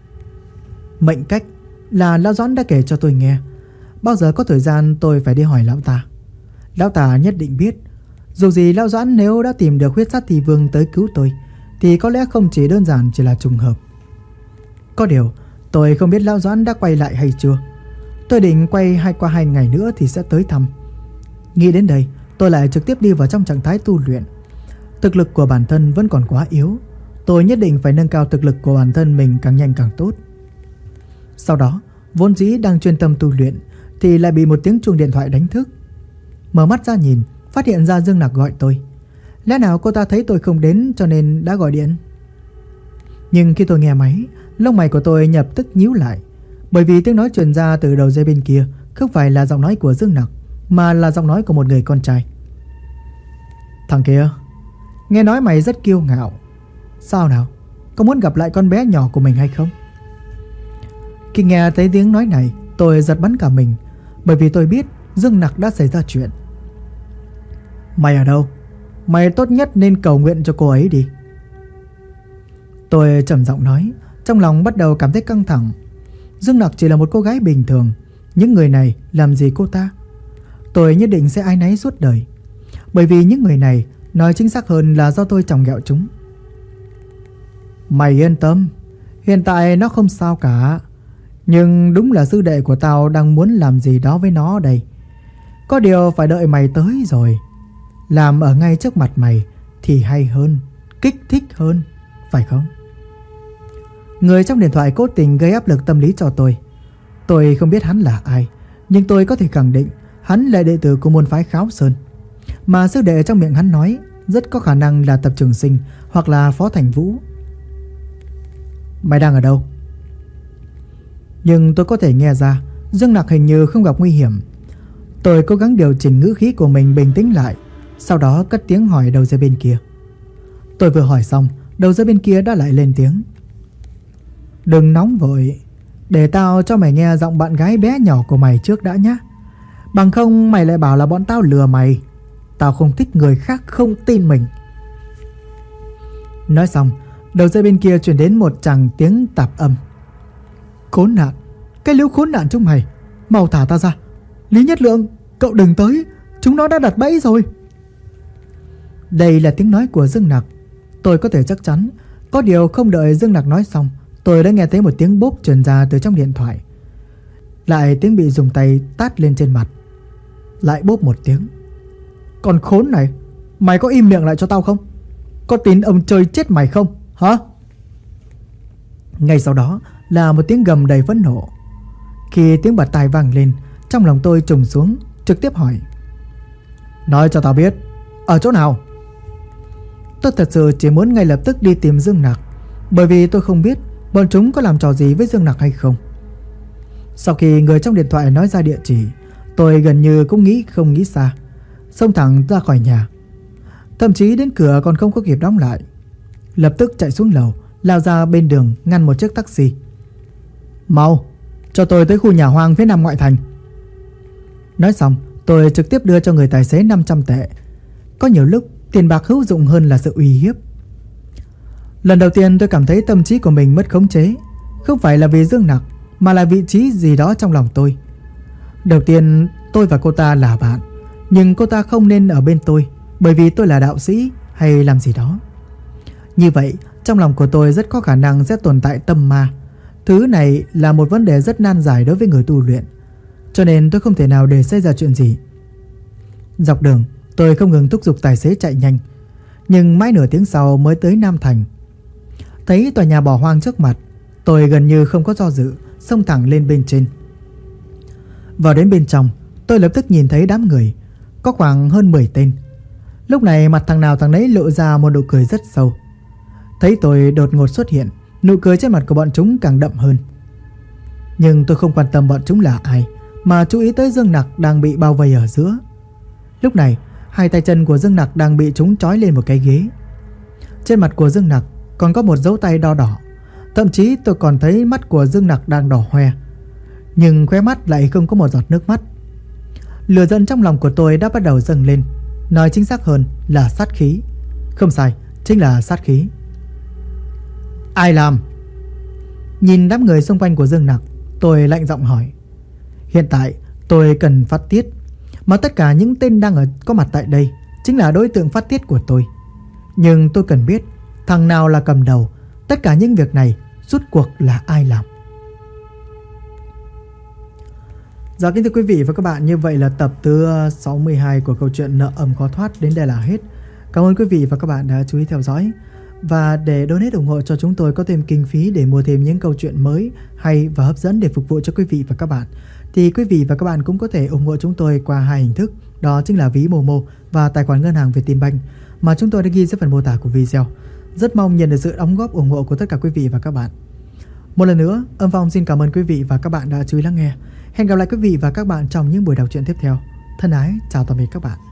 S1: Mệnh cách là Lão Doãn đã kể cho tôi nghe. Bao giờ có thời gian tôi phải đi hỏi lão ta. Lão ta nhất định biết. Dù gì Lão Doãn nếu đã tìm được huyết sát thị vương tới cứu tôi, thì có lẽ không chỉ đơn giản chỉ là trùng hợp. Có điều tôi không biết Lão Doãn đã quay lại hay chưa. Tôi định quay qua 2 ngày nữa thì sẽ tới thăm. Nghĩ đến đây, tôi lại trực tiếp đi vào trong trạng thái tu luyện. Thực lực của bản thân vẫn còn quá yếu, tôi nhất định phải nâng cao thực lực của bản thân mình càng nhanh càng tốt. Sau đó, vốn dĩ đang chuyên tâm tu luyện thì lại bị một tiếng chuông điện thoại đánh thức. Mở mắt ra nhìn, phát hiện ra Dương Nặc gọi tôi. Lẽ nào cô ta thấy tôi không đến cho nên đã gọi điện? Nhưng khi tôi nghe máy, lông mày của tôi lập tức nhíu lại, bởi vì tiếng nói truyền ra từ đầu dây bên kia không phải là giọng nói của Dương Nặc, mà là giọng nói của một người con trai. Thằng kia, nghe nói mày rất kiêu ngạo. Sao nào, có muốn gặp lại con bé nhỏ của mình hay không? Khi nghe thấy tiếng nói này, tôi giật bắn cả mình, bởi vì tôi biết Dương Nặc đã xảy ra chuyện. Mày ở đâu? Mày tốt nhất nên cầu nguyện cho cô ấy đi. Tôi trầm giọng nói, trong lòng bắt đầu cảm thấy căng thẳng. Dương Nặc chỉ là một cô gái bình thường, những người này làm gì cô ta? Tôi nhất định sẽ áy náy suốt đời, bởi vì những người này, nói chính xác hơn là do tôi chồng ghẹo chúng. Mày yên tâm, hiện tại nó không sao cả. Nhưng đúng là sư đệ của tao đang muốn làm gì đó với nó đây. Có điều phải đợi mày tới rồi. Làm ở ngay trước mặt mày thì hay hơn, kích thích hơn, phải không? Người trong điện thoại cố tình gây áp lực tâm lý cho tôi. Tôi không biết hắn là ai, nhưng tôi có thể khẳng định hắn là đệ tử của môn phái Kháo Sơn. Mà sư đệ trong miệng hắn nói rất có khả năng là Tập Trường Sinh hoặc là Phó Thành Vũ. Mày đang ở đâu? Nhưng tôi có thể nghe ra Dương Nặc hình như không gặp nguy hiểm. Tôi cố gắng điều chỉnh ngữ khí của mình bình tĩnh lại, sau đó cất tiếng hỏi đầu dây bên kia. Tôi vừa hỏi xong, đầu dây bên kia đã lại lên tiếng. Đừng nóng vội, để tao cho mày nghe giọng bạn gái bé nhỏ của mày trước đã nhá. Bằng không mày lại bảo là bọn tao lừa mày. Tao không thích người khác không tin mình. Nói xong, đầu dây bên kia truyền đến một tràng tiếng tạp âm. Khốn nạn, cái lũ khốn nạn chúng mày, mau thả ta ra. Lý Nhất Lượng, cậu đừng tới, chúng nó đã đặt bẫy rồi. Đây là tiếng nói của Dương Nặc. Tôi có thể chắc chắn. Có điều không đợi Dương Nặc nói xong, tôi đã nghe thấy một tiếng bốp truyền ra từ trong điện thoại. Lại tiếng bị dùng tay tát lên trên mặt. Lại bốp một tiếng. Còn khốn này, mày có im miệng lại cho tao không? Có tin ông chơi chết mày không, hả? Ngay sau đó là một tiếng gầm đầy phẫn nộ. Khi tiếng bạt tai vang lên, trong lòng tôi trùng xuống, trực tiếp hỏi. Nói cho tao biết, ở chỗ nào? Tôi thật sự chỉ muốn ngay lập tức đi tìm Dương Nặc, bởi vì tôi không biết bọn chúng có làm trò gì với Dương Nặc hay không. Sau khi người trong điện thoại nói ra địa chỉ, tôi gần như cũng không nghĩ xa, xông thẳng ra khỏi nhà. Thậm chí đến cửa còn không có kịp đóng lại, lập tức chạy xuống lầu, lao ra bên đường ngăn một chiếc taxi. Mau, cho tôi tới khu nhà hoang phía nam ngoại thành. Nói xong, tôi trực tiếp đưa cho người tài xế 500 tệ. Có nhiều lúc tiền bạc hữu dụng hơn là sự uy hiếp. Lần đầu tiên tôi cảm thấy tâm trí của mình mất khống chế. Không phải là vì Dương Nặc, mà là vị trí gì đó trong lòng tôi. Đầu tiên tôi và cô ta là bạn, nhưng cô ta không nên ở bên tôi, bởi vì tôi là đạo sĩ hay làm gì đó. Như vậy trong lòng của tôi rất có khả năng sẽ tồn tại tâm ma. Thứ này là một vấn đề rất nan giải đối với người tu luyện, cho nên tôi không thể nào để xảy ra chuyện gì. Dọc đường tôi không ngừng thúc giục tài xế chạy nhanh, nhưng mãi nửa tiếng sau mới tới Nam Thành. Thấy tòa nhà bỏ hoang trước mặt, tôi gần như không có do dự, xông thẳng lên bên trên. Vào đến bên trong, tôi lập tức nhìn thấy đám người, có khoảng hơn 10 tên. Lúc này mặt thằng nào thằng nấy lộ ra một nụ cười rất sâu. Thấy tôi đột ngột xuất hiện, nụ cười trên mặt của bọn chúng càng đậm hơn. Nhưng tôi không quan tâm bọn chúng là ai, mà chú ý tới Dương Nặc đang bị bao vây ở giữa. Lúc này, hai tay chân của Dương Nặc đang bị chúng trói lên một cái ghế. Trên mặt của Dương Nặc còn có một dấu tay đo đỏ. Thậm chí tôi còn thấy mắt của Dương Nặc đang đỏ hoe, nhưng khóe mắt lại không có một giọt nước mắt. Lửa giận trong lòng của tôi đã bắt đầu dâng lên. Nói chính xác hơn là sát khí. Không sai, chính là sát khí. Ai làm? Nhìn đám người xung quanh của Dương Nặc, tôi lạnh giọng hỏi. Hiện tại tôi cần phát tiết, mà tất cả những tên đang có mặt tại đây chính là đối tượng phát tiết của tôi. Nhưng tôi cần biết thằng nào là cầm đầu. Tất cả những việc này rốt cuộc là ai làm? Dạ kính thưa quý vị và các bạn, như vậy là tập thứ 62 của câu chuyện Nợ Ấm Khó Thoát đến đây là hết. Cảm ơn quý vị và các bạn đã chú ý theo dõi. Và để donate ủng hộ cho chúng tôi có thêm kinh phí để mua thêm những câu chuyện mới hay và hấp dẫn để phục vụ cho quý vị và các bạn, thì quý vị và các bạn cũng có thể ủng hộ chúng tôi qua hai hình thức. Đó chính là ví Momo và tài khoản ngân hàng Vietinbank mà chúng tôi đã ghi dưới phần mô tả của video. Rất mong nhận được sự đóng góp ủng hộ của tất cả quý vị và các bạn. Một lần nữa, Âm Phong xin cảm ơn quý vị và các bạn đã chú ý lắng nghe. Hẹn gặp lại quý vị và các bạn trong những buổi đọc truyện tiếp theo. Thân ái, chào tạm biệt các bạn.